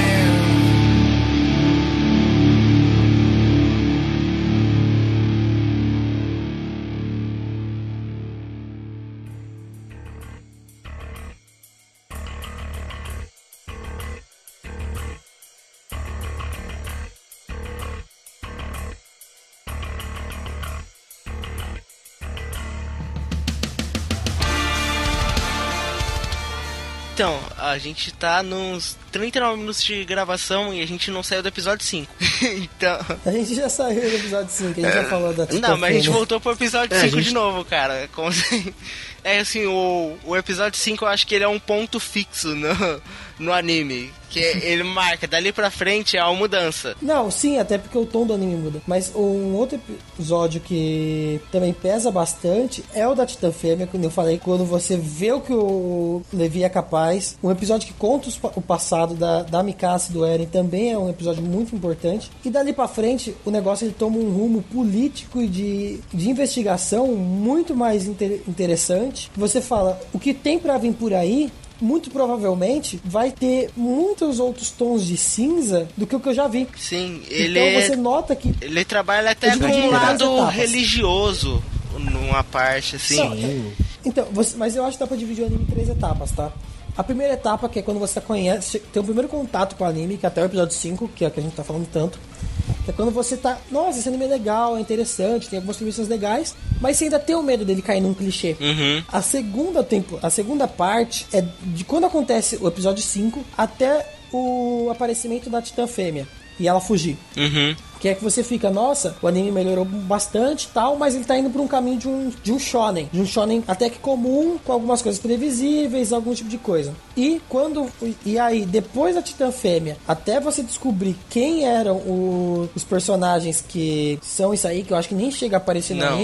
Então, a gente tá nos trinta e nove minutos de gravação e a gente não saiu do episódio cinco. Então. A gente já saiu do episódio cinco, a gente já falou da Não, mas a gente Titã voltou pro episódio É, a cinco gente- de novo, cara. Como assim? É assim, o, o episódio cinco eu acho que ele é um ponto fixo no, no anime. Que ele marca, dali pra frente é uma mudança. Não, sim, até porque o tom do anime muda. Mas um outro episódio que também pesa bastante é o da Titã Fêmea, quando eu falei, quando você vê o que o Levi é capaz. Um episódio que conta os pa- o passado da, da Mikasa e do Eren também é um episódio muito importante. E dali pra frente, o negócio ele toma um rumo político e de, de investigação muito mais inter- interessante. Você fala, o que tem pra vir por aí muito provavelmente vai ter muitos outros tons de cinza do que o que eu já vi. Sim, ele Então é- você nota que Ele trabalha até Eu com dividi um em várias lado etapas. religioso numa parte, assim. Não, é- então, você- mas eu acho que dá pra dividir o anime em três etapas, tá? A primeira etapa, que é quando você conhece, tem o primeiro contato com o anime, que é até o episódio cinco, que é o que a gente tá falando tanto. Que é quando você tá, nossa, esse anime é legal, é interessante, tem algumas premissas legais, mas você ainda tem o medo dele cair num clichê. Uhum. A segunda tempo, a segunda parte é de quando acontece o episódio cinco até o aparecimento da Titã Fêmea e ela fugir. Uhum. Que é que você fica, nossa, o anime melhorou bastante e tal, mas ele tá indo por um caminho de um, de um shonen. De um shonen até que comum, com algumas coisas previsíveis, algum tipo de coisa. E quando. E aí, depois da Titã Fêmea, até você descobrir quem eram o- os personagens que são isso aí, que eu acho que nem chega a aparecer no Não. anime.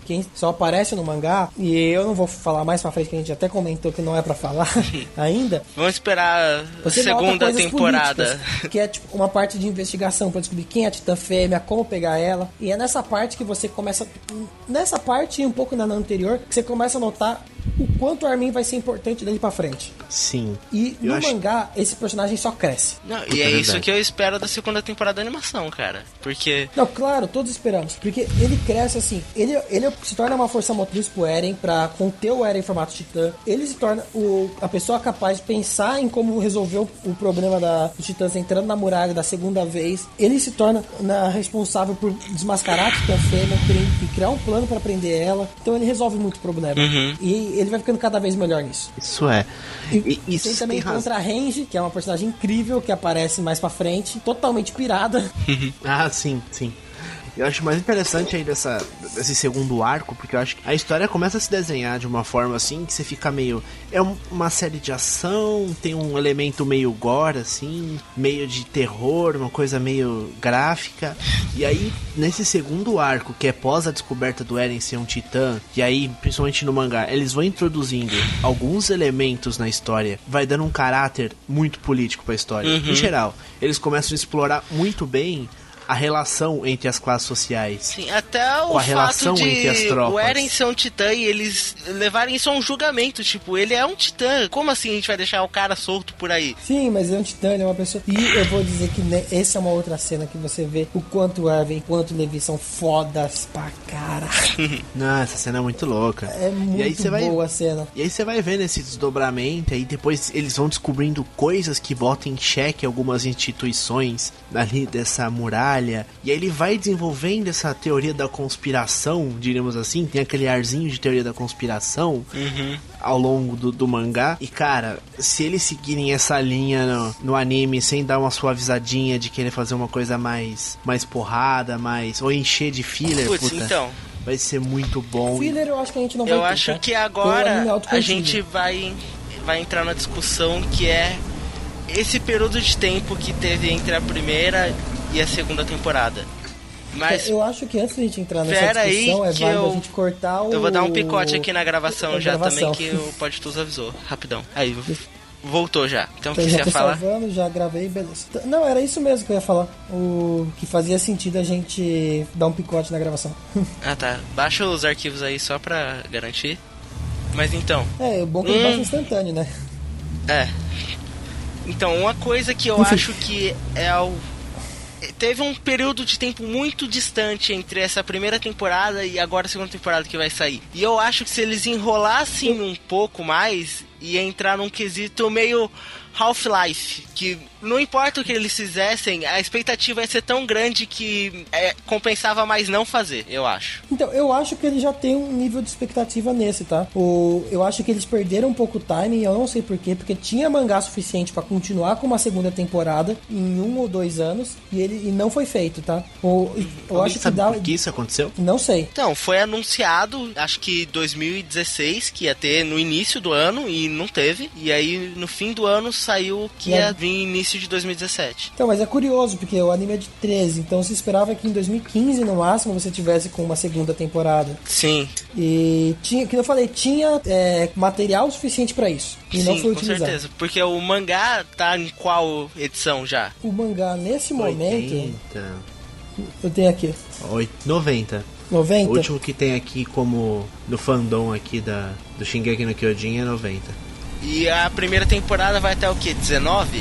quem só aparece no mangá, e eu não vou falar mais pra frente, que a gente até comentou que não é pra falar ainda. Vamos esperar a Você segunda temporada. Que é tipo uma parte de investigação pra descobrir quem é a Titã Fêmea, como pegar ela. E é nessa parte que você começa. Nessa parte e um pouco na anterior, que você começa a notar o quanto o Armin vai ser importante dali pra frente. Sim. E eu no acho... mangá, esse personagem só cresce. Não, e é, é isso que eu espero da segunda temporada da animação, cara. Porque... Não, claro, todos esperamos. Porque ele cresce assim. Ele, ele se torna uma força motriz pro Eren, pra conter o Eren em formato titã. Ele se torna o, a pessoa capaz de pensar em como resolver o, o problema da, dos titãs entrando na muralha da segunda vez. Ele se torna na, responsável por desmascarar a Titã Fêmea e criar um plano pra prender ela. Então ele resolve muito problema. Uhum. E ele vai ficando cada vez melhor nisso. Isso é. E, e isso tem também tem contra a Range, que é uma personagem incrível, que aparece mais pra frente, totalmente pirada. Ah, sim, sim. Eu acho mais interessante aí dessa, desse segundo arco, porque eu acho que a história começa a se desenhar de uma forma assim, que você fica meio... É uma série de ação, tem um elemento meio gore, assim, meio de terror, uma coisa meio gráfica. E aí, nesse segundo arco, que é pós a descoberta do Eren ser um titã, e aí, principalmente no mangá, eles vão introduzindo alguns elementos na história, vai dando um caráter muito político pra história. Uhum. Em geral, eles começam a explorar muito bem a relação entre as classes sociais. Sim, até o com a fato relação de entre as tropas. O Eren ser um titã e eles levarem isso a um julgamento, tipo, ele é um titã, como assim a gente vai deixar o cara solto por aí? Sim, mas é um titã, ele é uma pessoa... E eu vou dizer que né, essa é uma outra cena que você vê o quanto o Erwin e quanto o Levi são fodas pra caralho. Não, essa cena é muito louca. É muito e aí você boa vai, a cena. E aí você vai vendo esse desdobramento, aí depois eles vão descobrindo coisas que botam em xeque algumas instituições ali dessa muralha. E aí ele vai desenvolvendo essa teoria da conspiração, diríamos assim, tem aquele arzinho de teoria da conspiração uhum. ao longo do, do mangá. E cara, se eles seguirem essa linha no, no anime sem dar uma suavizadinha de querer fazer uma coisa mais, mais porrada, mais ou encher de filler, Puts, puta, então vai ser muito bom. Filler eu acho que a gente não vai Eu ter, acho tá? que agora a gente vai, vai entrar na discussão que é esse período de tempo que teve entre a primeira e a segunda temporada. Mas eu acho que antes de a gente entrar nessa discussão é válido eu, a gente cortar o... Eu vou dar um picote aqui na gravação a já gravação. também, que o Podtus avisou. Rapidão. Aí, voltou já. Então o então, que já você ia tô falar? Salvando, já gravei, beleza. Não, era isso mesmo que eu ia falar. O que fazia sentido a gente dar um picote na gravação. Ah, tá. Baixa os arquivos aí só pra garantir. Mas então... É, o bom que hum, ele baixa instantâneo, né? É. Então, uma coisa que eu Enfim. acho que é o... Teve um período de tempo muito distante entre essa primeira temporada e agora a segunda temporada que vai sair. E eu acho que se eles enrolassem um pouco mais, ia entrar num quesito meio Half-Life, que não importa o que eles fizessem, a expectativa ia ser tão grande que é, compensava mais não fazer, eu acho. Então, eu acho que ele já tem um nível de expectativa nesse, tá? O, eu acho que eles perderam um pouco o timing, eu não sei porquê, porque tinha mangá suficiente pra continuar com uma segunda temporada em um ou dois anos, e ele e não foi feito, tá? O, eu Alguém acho que sabe dá... por que isso aconteceu? Não sei. Então, foi anunciado, acho que dois mil e dezesseis, que ia ter no início do ano, e não teve. E aí, no fim do ano, saiu que ia vir início de dois mil e dezessete. Então, mas é curioso, porque o anime é de treze, então se esperava que em dois mil e quinze, no máximo, você tivesse com uma segunda temporada. Sim. E tinha, como eu falei, tinha é, material suficiente pra isso. E Sim, não foi com utilizado. certeza. Porque o mangá tá em qual edição já? O mangá, nesse momento... oitenta. Eu tenho aqui. noventa. noventa? O último que tem aqui como no fandom aqui da, do Shingeki no Kyojin é noventa. E a primeira temporada vai até o quê? dezenove?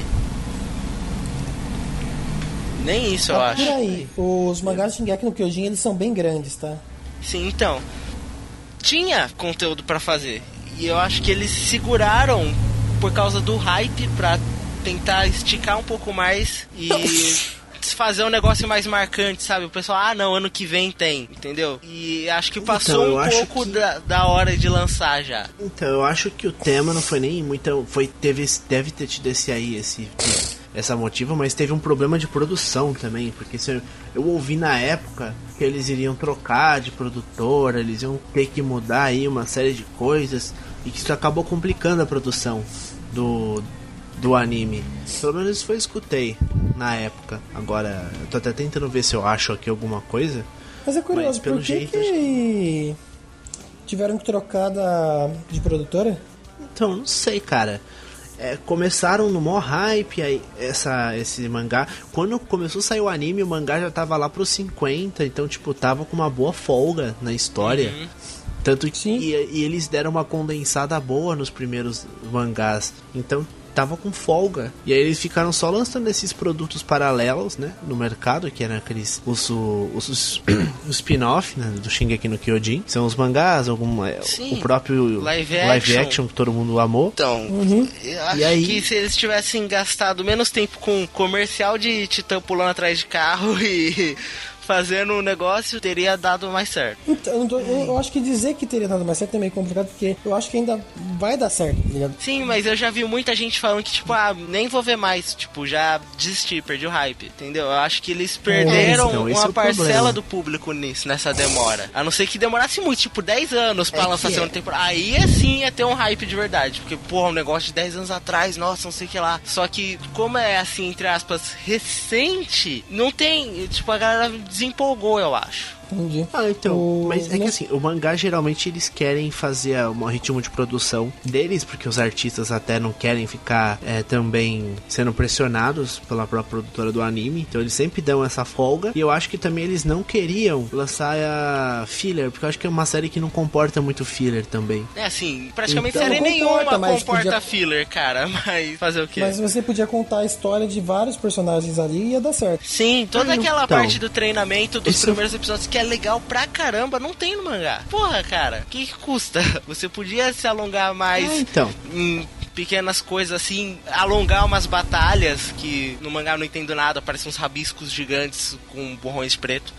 Nem isso, eu Tá acho. por aí. Os mangás de Shingeki no Kyojin, eles são bem grandes, tá? Sim, então. Tinha conteúdo pra fazer. E eu acho que eles seguraram por causa do hype pra tentar esticar um pouco mais e fazer um negócio mais marcante, sabe? O pessoal, ah não, ano que vem tem, entendeu? E acho que passou então, um pouco que... da, da hora de lançar já. Então, eu acho que o tema não foi nem muito... Foi, teve, deve ter tido esse aí, esse... essa motiva, mas teve um problema de produção também, porque se eu, eu ouvi na época que eles iriam trocar de produtora, eles iam ter que mudar aí uma série de coisas, e que isso acabou complicando a produção do, do anime. Pelo menos isso foi eu escutei na época. Agora, eu tô até tentando ver se eu acho aqui alguma coisa. Mas é curioso, mas pelo por que jeito, que... tiveram que trocar da, de produtora? Então, não sei, cara. É, começaram no maior hype aí, essa, esse mangá. Quando começou a sair o anime, o mangá já tava lá pros cinquenta, então, tipo, tava com uma boa folga na história. Uhum. Tanto que e, e eles deram uma condensada boa nos primeiros mangás. Então, tava com folga. E aí eles ficaram só lançando esses produtos paralelos, né, no mercado, que eram aqueles os, os, os, os spin-off, né, do Shingeki no Kyojin. São os mangás, algum, Sim, o próprio live action. live action que todo mundo amou. Então, uhum. eu acho e aí... que se eles tivessem gastado menos tempo com comercial de Titã pulando atrás de carro e... fazendo um negócio, teria dado mais certo. Então, eu, eu acho que dizer que teria dado mais certo é meio complicado, porque eu acho que ainda vai dar certo, tá ligado? Sim, mas eu já vi muita gente falando que, tipo, ah, nem vou ver mais, tipo, já desisti, perdi o hype, entendeu? Eu acho que eles perderam é, então, uma é parcela problema. do público nisso, nessa demora. A não ser que demorasse muito, tipo, dez anos pra é lançar a segunda é. temporada. Aí, assim, ia ter um hype de verdade, porque, porra, um negócio de dez anos atrás, nossa, não sei o que lá. Só que, como é, assim, entre aspas, recente, não tem, tipo, a galera desempolgou, eu acho. Entendi. Ah, então, o... mas é que assim, o mangá geralmente eles querem fazer um ritmo de produção deles, porque os artistas até não querem ficar é, também sendo pressionados pela própria produtora do anime, então eles sempre dão essa folga, e eu acho que também eles não queriam lançar a filler, porque eu acho que é uma série que não comporta muito filler também. É assim, praticamente então, série nenhuma comporta podia... filler, cara, mas fazer o quê? Mas você podia contar a história de vários personagens ali e ia dar certo. Sim, toda ah, aquela então, parte do treinamento dos primeiros episódios que é legal pra caramba, não tem no mangá. Porra, cara, o que, que custa? Você podia se alongar mais é, então. em pequenas coisas assim, alongar umas batalhas que no mangá eu não entendo nada, parecem uns rabiscos gigantes com borrões preto.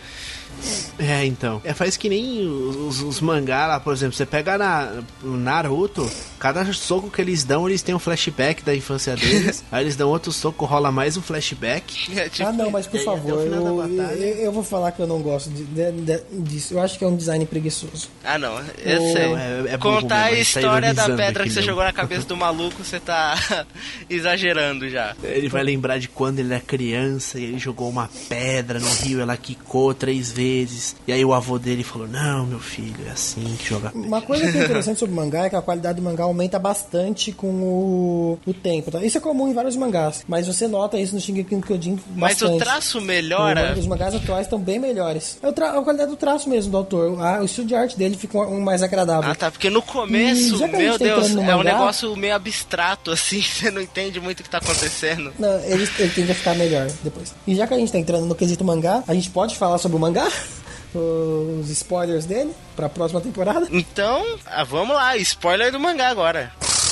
É, então. É, faz que nem os, os mangá lá, por exemplo, você pega na, no Naruto, cada soco que eles dão, eles têm um flashback da infância deles. Aí eles dão outro soco, rola mais um flashback. É, tipo, ah, não, mas por favor, eu, eu, eu vou falar que eu não gosto de, de, de, disso. Eu acho que é um design preguiçoso. Ah, não, eu o... sei. É, é Contar mesmo, a história tá da pedra que você não. jogou na cabeça do maluco, você tá exagerando já. Ele vai lembrar de quando ele era criança e ele jogou uma pedra no rio, ela quicou três vezes. Vezes. E aí o avô dele falou, não, meu filho, é assim que joga pedra. Uma coisa que é interessante sobre o mangá é que a qualidade do mangá aumenta bastante com o, o tempo, tá? Isso é comum em vários mangás, mas você nota isso no Shingeki no Kyojin bastante. Mas o traço melhora? Os mangás atuais estão bem melhores. É a qualidade do traço mesmo do autor. Ah, o estilo de arte dele fica um, um mais agradável. Ah, tá, porque no começo, meu tá Deus, é mangá, um negócio meio abstrato, assim, você não entende muito o que tá acontecendo. Não, ele, ele tende a ficar melhor depois. E já que a gente tá entrando no quesito mangá, a gente pode falar sobre o mangá? Os spoilers dele pra próxima temporada? Então, ah, vamos lá, spoiler do mangá agora.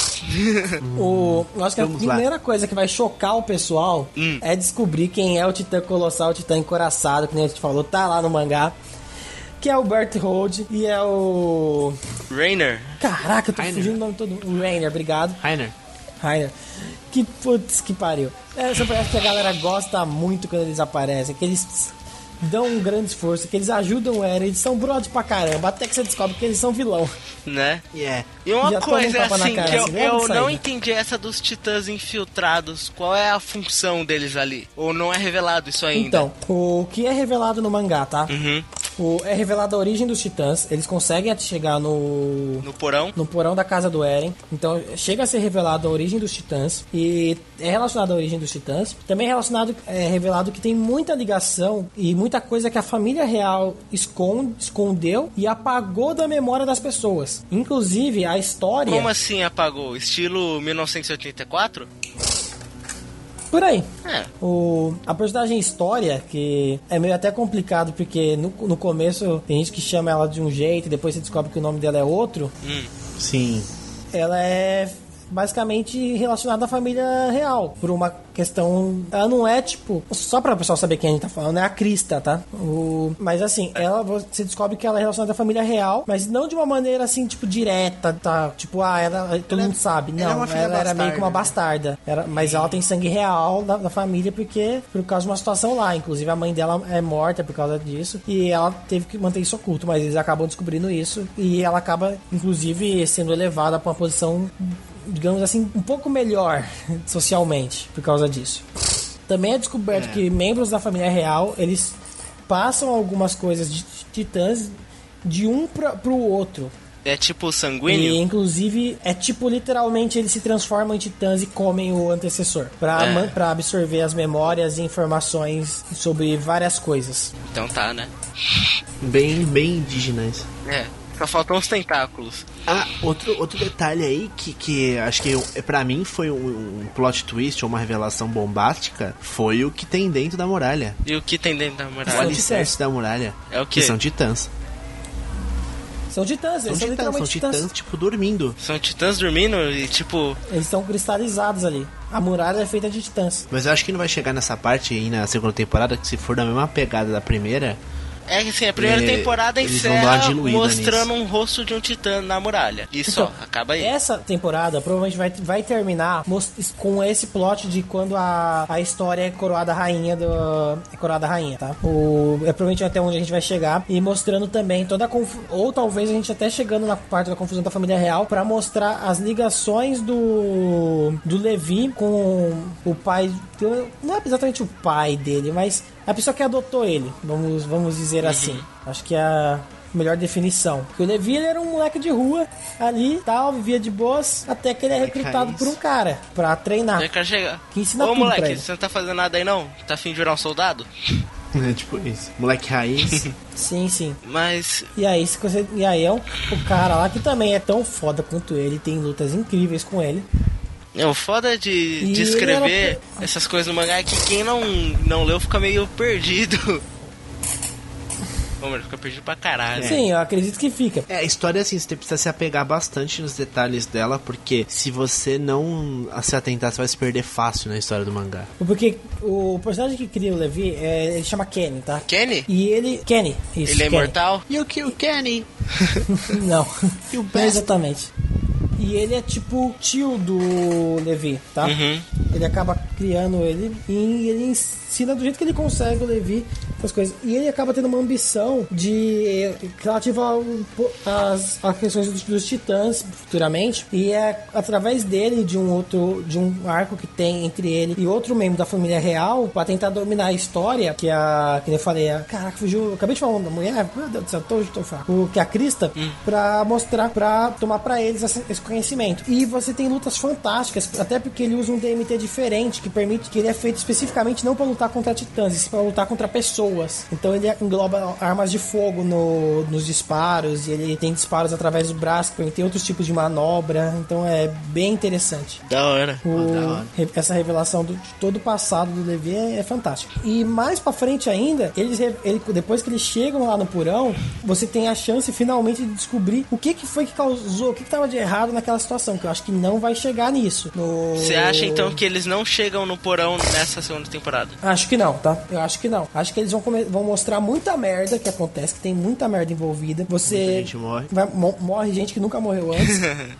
o, eu acho que vamos a primeira lá. coisa que vai chocar o pessoal hum. é descobrir quem é o Titã Colossal, o Titã Encoraçado, que nem a gente falou, tá lá no mangá. Que é o Berthold e é o... Rainer. Caraca, eu tô Heiner. fugindo do nome todo. O Rainer, obrigado. Rainer. Rainer. Que putz, que pariu. É, só parece que a galera gosta muito quando eles aparecem, que eles dão um grande esforço, que eles ajudam o Eren, eles são brother pra caramba, até que você descobre que eles são vilão. Né? Yeah. E uma Já coisa assim, cara, que eu, eu não entendi essa dos titãs infiltrados, qual é a função deles ali? Ou não é revelado isso ainda? Então, o que é revelado no mangá, tá? Uhum. O, é revelada a origem dos titãs, eles conseguem chegar no... No porão? No porão da casa do Eren. Então, chega a ser revelado a origem dos titãs, e é relacionado à origem dos titãs. Também é relacionado, é revelado que tem muita ligação e muita coisa que a família real esconde, escondeu e apagou da memória das pessoas. Inclusive, a história... Como assim apagou? Estilo mil novecentos e oitenta e quatro? Por aí. É. O, a personagem História, que é meio até complicado, porque no, no começo tem gente que chama ela de um jeito e depois você descobre que o nome dela é outro. Hum. Sim. Ela é basicamente relacionada à família real, por uma questão... Ela não é, tipo... Só pra o pessoal saber quem a gente tá falando, é a Krista, tá? O, mas, assim, ela... Você descobre que ela é relacionada à família real, mas não de uma maneira, assim, tipo, direta, tá? Tipo, ah, ela... Todo ela mundo sabe. Não, ela, é ela era meio que uma bastarda. Era, mas ela tem sangue real da, da família porque... Por causa de uma situação lá. Inclusive, a mãe dela é morta por causa disso. E ela teve que manter isso oculto, mas eles acabam descobrindo isso. E ela acaba, inclusive, sendo elevada pra uma posição... digamos assim, um pouco melhor socialmente por causa disso. Também é descoberto é. que membros da família real, eles passam algumas coisas de titãs de um pra, pro outro. É tipo E sanguíneo? inclusive é tipo literalmente eles se transformam em titãs e comem o antecessor pra, É. man- pra absorver as memórias e informações sobre várias coisas. Então tá, né? Bem, bem indígenas. É. Só faltam os tentáculos. Ah, outro, outro detalhe aí que, que acho que eu, pra mim foi um, um plot twist ou uma revelação bombástica foi o que tem dentro da muralha. E o que tem dentro da O muralha? São alicerce da muralha. É o quê? Que são titãs. São titãs, São eles são, titãs, são literalmente titãs, titãs. tipo, dormindo. São titãs dormindo e tipo... Eles estão cristalizados ali. A muralha é feita de titãs. Mas eu acho que não vai chegar nessa parte aí na segunda temporada, que se for da mesma pegada da primeira... É que assim, a primeira É, temporada eles vão dar uma encerra diluída mostrando nisso. um rosto de um titã na muralha. E só, Então, acaba aí. Essa temporada provavelmente vai, vai terminar most- com esse plot de quando a, a história é coroada rainha do. É coroada rainha, tá? O, é provavelmente até onde a gente vai chegar. E mostrando também toda a confu- ou talvez a gente até chegando na parte da confusão da família real pra mostrar as ligações do. Do Levi com o pai. Não é exatamente o pai dele, mas a pessoa que adotou ele, vamos, vamos dizer assim. Acho que é a melhor definição. Porque o Levi ele era um moleque de rua ali, tal, vivia de boas, até que ele é recrutado raiz. por um cara pra treinar. Eu quero chegar. Que ensina Ô tudo pra moleque, ele. você não tá fazendo nada aí não? Tá afim de virar um soldado? É tipo isso. Moleque raiz. Sim, sim. Mas E aí, se você, e aí é um, o cara lá que também é tão foda quanto ele, tem lutas incríveis com ele. é, o foda de, E de ele escrever era- essas coisas no mangá é que quem não, não leu fica meio perdido. Ô, mano, fica perdido pra caralho. Sim, eu acredito que fica. É, a história assim, você precisa se apegar bastante nos detalhes dela, porque se você não se atentar, você vai se perder fácil na história do mangá. Porque o personagem que cria o Levi, é, ele chama Kenny, tá? Kenny? E ele... Kenny, isso, Ele é Kenny. imortal? You kill Kenny! Não, You não best. exatamente. E ele é tipo tio do Levi, tá? Uhum. Ele acaba criando ele e ele ensina do jeito que ele consegue o Levi essas coisas. E ele acaba tendo uma ambição de relativa ao- às, às questões dos, dos titãs futuramente. E é através dele, de um outro, de um arco que tem entre ele e outro membro da família real, pra tentar dominar a história, que a, que eu falei, a, caraca, fugiu, eu acabei de falar o nome da mulher, meu Deus do céu, tô, tô fraco. O, que é a Krista, pra mostrar, pra tomar pra eles esse, esse conhecimento. E você tem lutas fantásticas, até porque ele usa um D M T diferente, que permite que ele é feito especificamente não pra lutar contra titãs, e sim pra lutar contra pessoas. Então ele engloba armas de fogo no, nos disparos, e ele tem disparos através do braço, que permitem outros tipos de manobra. Então é bem interessante. Da hora. O- da hora. re- essa revelação do, de todo o passado do Levi é, é fantástica. E mais pra frente ainda, eles, re- ele, depois que eles chegam lá no porão, você tem a chance finalmente de descobrir o que, que foi que causou, o que, que tava de errado naquela situação, que eu acho que não vai chegar nisso. No- Você acha então que eles não chegam no porão nessa segunda temporada? Acho que não, tá? Eu acho que não. Acho que eles vão, come- vão mostrar muita merda que acontece, que tem muita merda envolvida. Você. Muita gente morre. vai- mo- morre gente que nunca morreu antes.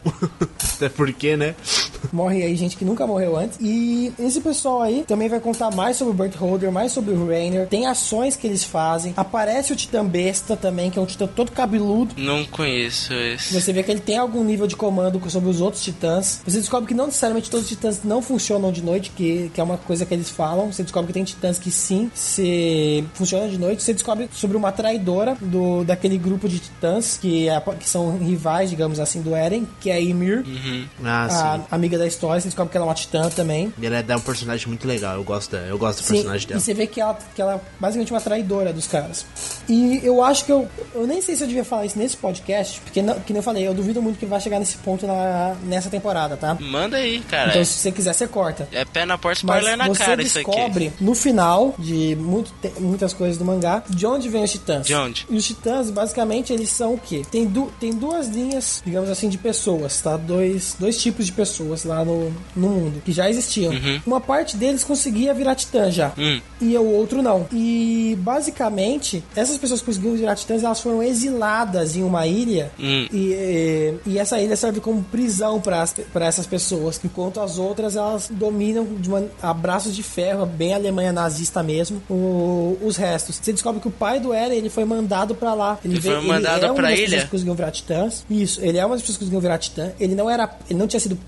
Até porque, né? Morre aí gente que nunca morreu antes. E esse pessoal aí também vai contar mais sobre o Bert Holder, mais sobre o Rainer. Tem ações que eles fazem. Aparece o Titã Besta também, que é um titã todo cabeludo. Não conheço esse. Você vê que ele tem algum nível de comando sobre os outros titãs. Você descobre que não necessariamente todos os titãs não funcionam de noite, que, que é uma coisa que eles falam. Você descobre que tem titãs que sim se funcionam de noite. Você descobre sobre uma traidora do, daquele grupo de titãs que, é, que são rivais, digamos assim, do Eren, que é a Ymir, Ah, a sim. amiga da história. Você descobre que ela é uma titã também. E ela é um personagem muito legal, eu gosto dela, eu gosto do Sim, personagem e dela. você vê que ela, que ela é basicamente uma traidora dos caras. E eu acho que eu. Eu nem sei se eu devia falar isso nesse podcast, porque, não, que nem eu falei, eu duvido muito que vai chegar nesse ponto na, nessa temporada, tá? Manda aí, cara. Então, se você quiser, você corta. É pé na porta, Mas spoiler na você cara isso aqui. descobre no final de muito te- muitas coisas do mangá de onde vem os titãs. De onde? E os titãs, basicamente, eles são o quê? Tem, du tem duas linhas, digamos assim, de pessoas, tá? Dois, dois tipos de pessoas lá no, no mundo, que já existiam. Uhum. Uma parte deles conseguia virar titã já. Hum. E o outro não. E, basicamente, essas pessoas que conseguiam virar titãs, elas foram exiladas em uma ilha. Hum. E, e, e essa ilha serve como prisão para essas pessoas, enquanto as outras elas dominam de uma, a braços de ferro, bem Alemanha nazista mesmo, o- os restos. Você descobre que o pai do Eren, ele foi mandado pra lá. Ele foi veio- mandado é uma pra das ilha? pessoas que conseguiam virar titãs. Isso, ele é uma das pessoas que conseguiam virar titã. Ele não era, ele não tinha sido preso, vamos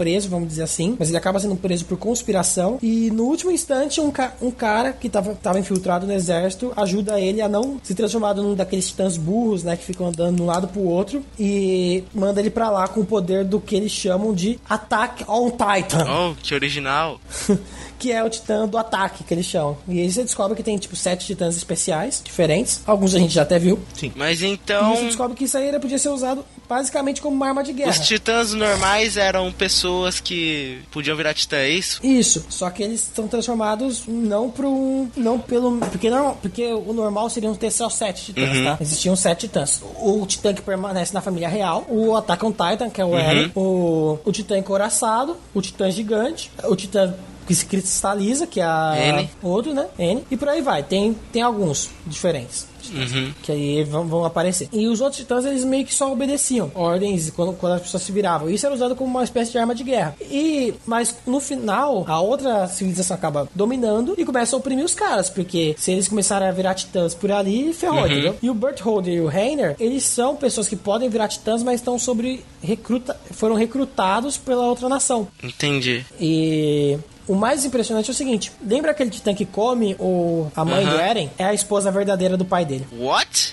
vamos dizer assim, mas ele acaba sendo preso por conspiração e no último instante um, ca- um cara que tava, tava infiltrado no exército ajuda ele a não se transformar num daqueles titãs burros, né, que ficam andando de um lado pro outro e manda ele pra lá com o poder do que eles chamam de Attack on Titan. Oh, que original. Que é o titã do ataque, que eles chamam. E aí você descobre que tem, tipo, sete titãs especiais, diferentes. Alguns a gente já até viu. Sim. Mas E então... você descobre que isso aí podia ser usado basicamente como uma arma de guerra. Os titãs normais eram pessoas que podiam virar titã, é isso? Isso, só que eles são transformados não pro um, não pelo, porque não, porque o normal seriam ter só sete titãs, Uhum. tá? Existiam sete titãs. O titã que permanece na família real, o Attack on Titan, que é o Eren, o, o titã encouraçado, o titã gigante, o titã que se cristaliza, que é a N. outro, né? N. E por aí vai. Tem, tem alguns diferentes. Uhum. Que aí vão, vão aparecer. E os outros titãs, eles meio que só obedeciam ordens quando, quando as pessoas se viravam. Isso era usado como uma espécie de arma de guerra. E, mas no final, a outra civilização acaba dominando e começa a oprimir os caras, porque se eles começarem a virar titãs por ali, ferrou, Uhum. entendeu? E o Bertholdt e o Reiner, eles são pessoas que podem virar titãs, mas estão sobre recruta, foram recrutados pela outra nação. Entendi. E o mais impressionante é o seguinte: lembra aquele titã que come o, a mãe Aham. do Eren? É a esposa verdadeira do pai dele. What?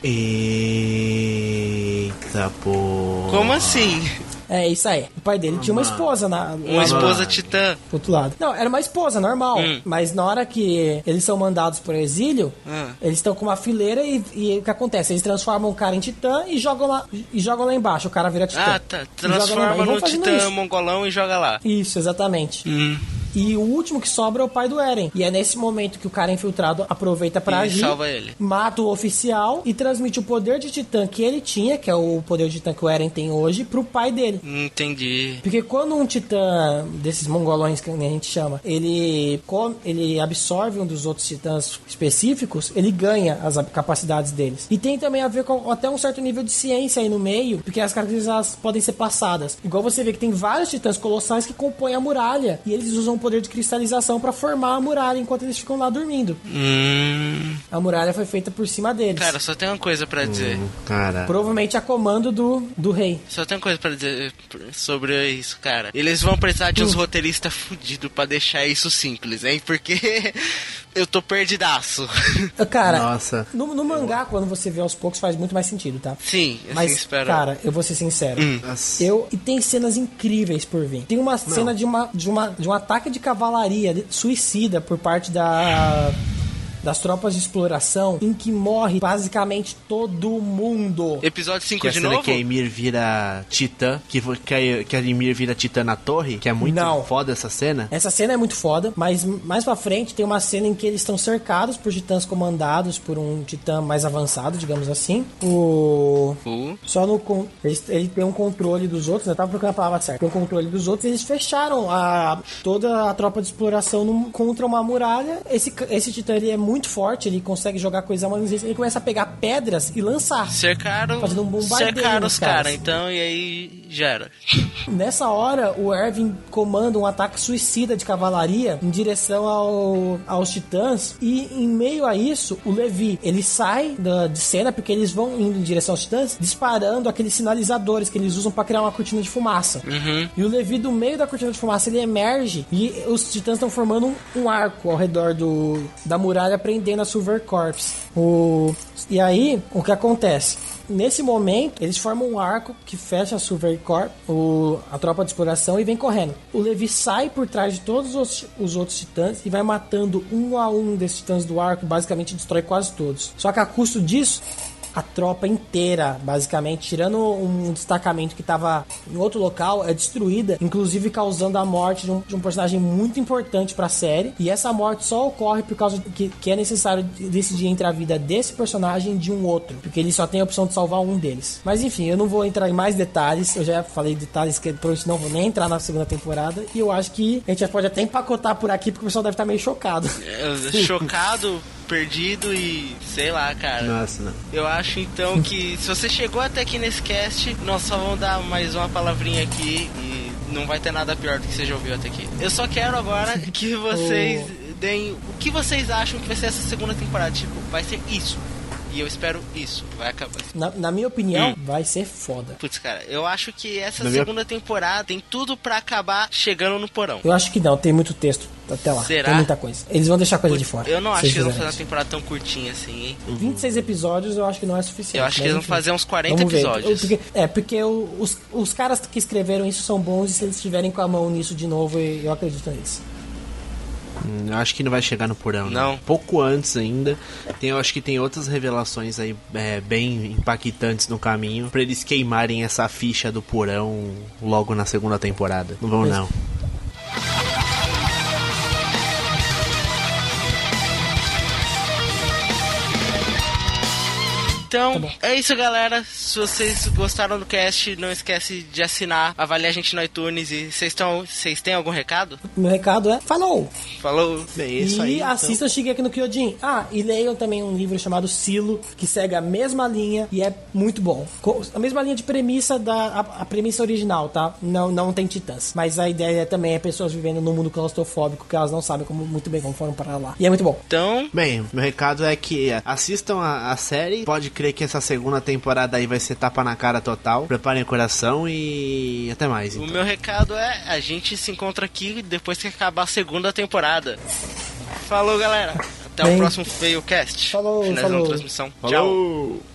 Eita, pô. Como assim? É isso aí. O pai dele tinha uma esposa na, Uma lá esposa Mano. titã. do outro lado. Não, era uma esposa normal. Hum. Mas na hora que eles são mandados pro exílio, Ah. eles estão com uma fileira e, e o que acontece? Eles transformam o cara em titã e jogam lá, e jogam lá embaixo. O cara vira titã. Ah, tá. E jogam lá embaixo. Transforma E vão no fazendo titã isso. mongolão e joga lá. Isso, exatamente. Hum. E o último que sobra é o pai do Eren. E é nesse momento que o cara infiltrado aproveita pra E agir, salva ele. mata o oficial e transmite o poder de titã que ele tinha, que é o poder de titã que o Eren tem hoje, pro pai dele. Entendi. Porque quando um titã desses mongolões que a gente chama, ele, com- ele absorve um dos outros titãs específicos, ele ganha as hab- capacidades deles. E tem também a ver com até um certo nível de ciência aí no meio, porque as características podem ser passadas. Igual você vê que tem vários titãs colossais que compõem a muralha, e eles usam o poder de cristalização pra formar a muralha enquanto eles ficam lá dormindo. Hum. A muralha foi feita por cima deles. Cara, só tem uma coisa pra dizer. Cara. Provavelmente a comando do, do rei. Só tem uma coisa pra dizer sobre isso, cara. Eles vão precisar de uns roteiristas fudidos pra deixar isso simples, hein? Porque eu tô perdidaço. Cara, Nossa. no, no mangá, quando você vê aos poucos, faz muito mais sentido, tá? Sim, assim Mas, espero. cara, eu vou ser sincero. Nossa. Eu, e tem cenas incríveis por vir. Tem uma cena de, uma, de, uma, de um ataque de cavalaria de- suicida por parte da... das tropas de exploração, em que morre basicamente todo mundo. Episódio cinco Que a de cena novo? que a Ymir vira titã, que, vo- que, a, que a Ymir vira titã na torre, que é muito Não. foda essa cena. Essa cena é muito foda, mas mais pra frente tem uma cena em que eles estão cercados por titãs comandados por um titã mais avançado, digamos assim. O... Uh, Só no... con- Eles, ele tem um controle dos outros, eu tava procurando a palavra certa. Tem um controle dos outros e eles fecharam a, toda a tropa de exploração num- contra uma muralha. Esse, ca- esse titã, ele é muito forte, ele consegue jogar coisas a mão, ele começa a pegar pedras e lançar. cercaram, Fazendo um bombardeio cercaram nos os caras, caras. então, e aí gera. Nessa hora, o Erwin comanda um ataque suicida de cavalaria em direção ao, aos titãs. E em meio a isso, o Levi, ele sai da, de cena porque eles vão indo em direção aos titãs, disparando aqueles sinalizadores que eles usam pra criar uma cortina de fumaça. Uhum. E o Levi, do meio da cortina de fumaça, ele emerge e os titãs estão formando um, um arco ao redor do, da muralha, prendendo a Silver Corps. O, e aí, o que acontece? Nesse momento, eles formam um arco que fecha a Silver Corp, o, a tropa de exploração, e vem correndo. O Levi sai por trás de todos os, os outros titãs e vai matando um a um desses titãs do arco, basicamente destrói quase todos. Só que a custo disso, a tropa inteira, basicamente, tirando um destacamento que estava em outro local, é destruída, inclusive causando a morte de um, de um personagem muito importante para a série. E essa morte só ocorre por causa que, que é necessário decidir entre a vida desse personagem e de um outro, porque ele só tem a opção de salvar um deles. Mas enfim, eu não vou entrar em mais detalhes, eu já falei detalhes que provavelmente não vou nem entrar na segunda temporada, e eu acho que a gente já pode até empacotar por aqui, porque o pessoal deve estar meio chocado. É, chocado, perdido e sei lá, cara. Nossa, não. Eu acho então que se você chegou até aqui nesse cast, nós só vamos dar mais uma palavrinha aqui e não vai ter nada pior do que você já ouviu até aqui. Eu só quero agora que vocês deem o que vocês acham que vai ser essa segunda temporada. Tipo, vai ser isso. E eu espero isso, vai acabar. Na, na minha opinião, Hum. vai ser foda. Putz, cara, eu acho que essa Na segunda minha- temporada tem tudo pra acabar chegando no porão. Eu acho que não, tem muito texto até lá. Será? Tem muita coisa. Eles vão deixar coisa de fora. Eu não se acho eles que eles vão fazer fizerem uma temporada tão curtinha assim, hein? isso. vinte e seis episódios eu acho que não é suficiente. Eu acho que mas eles vão enfim. fazer uns quarenta Vamos ver. episódios. Porque- é, porque o- os, os caras que escreveram isso são bons e se eles estiverem com a mão nisso de novo, eu acredito nisso. Hum, eu acho que não vai chegar no porão, Não. Pouco antes ainda. Tem, eu acho que tem outras revelações aí é, bem impactantes no caminho pra eles queimarem essa ficha do porão logo na segunda temporada. Não vão, Mas- não. Então, Tá bom. é isso, galera. Se vocês gostaram do cast, não esquece de assinar, avaliar a gente no iTunes. E vocês estão, vocês têm algum recado? Meu recado é: falou! Falou. Bem, é isso e aí. então. assistam Shingeki no Kyojin. Ah, e leiam também um livro chamado Silo, que segue a mesma linha e é muito bom. Co- A mesma linha de premissa da a, a premissa original, tá? Não, não tem titãs. Mas a ideia também é pessoas vivendo num mundo claustrofóbico que elas não sabem como, muito bem como foram para lá. E é muito bom. Então, Bem, meu recado é que assistam a, a série. Pode crer que essa segunda temporada aí vai ser tapa na cara total. Preparem o coração e até mais. o Então. meu recado é: a gente se encontra aqui depois que acabar a segunda temporada. Falou, galera. Até Bem, o próximo Failcast. falou, Finalizando falou. a transmissão. Tchau. Falou!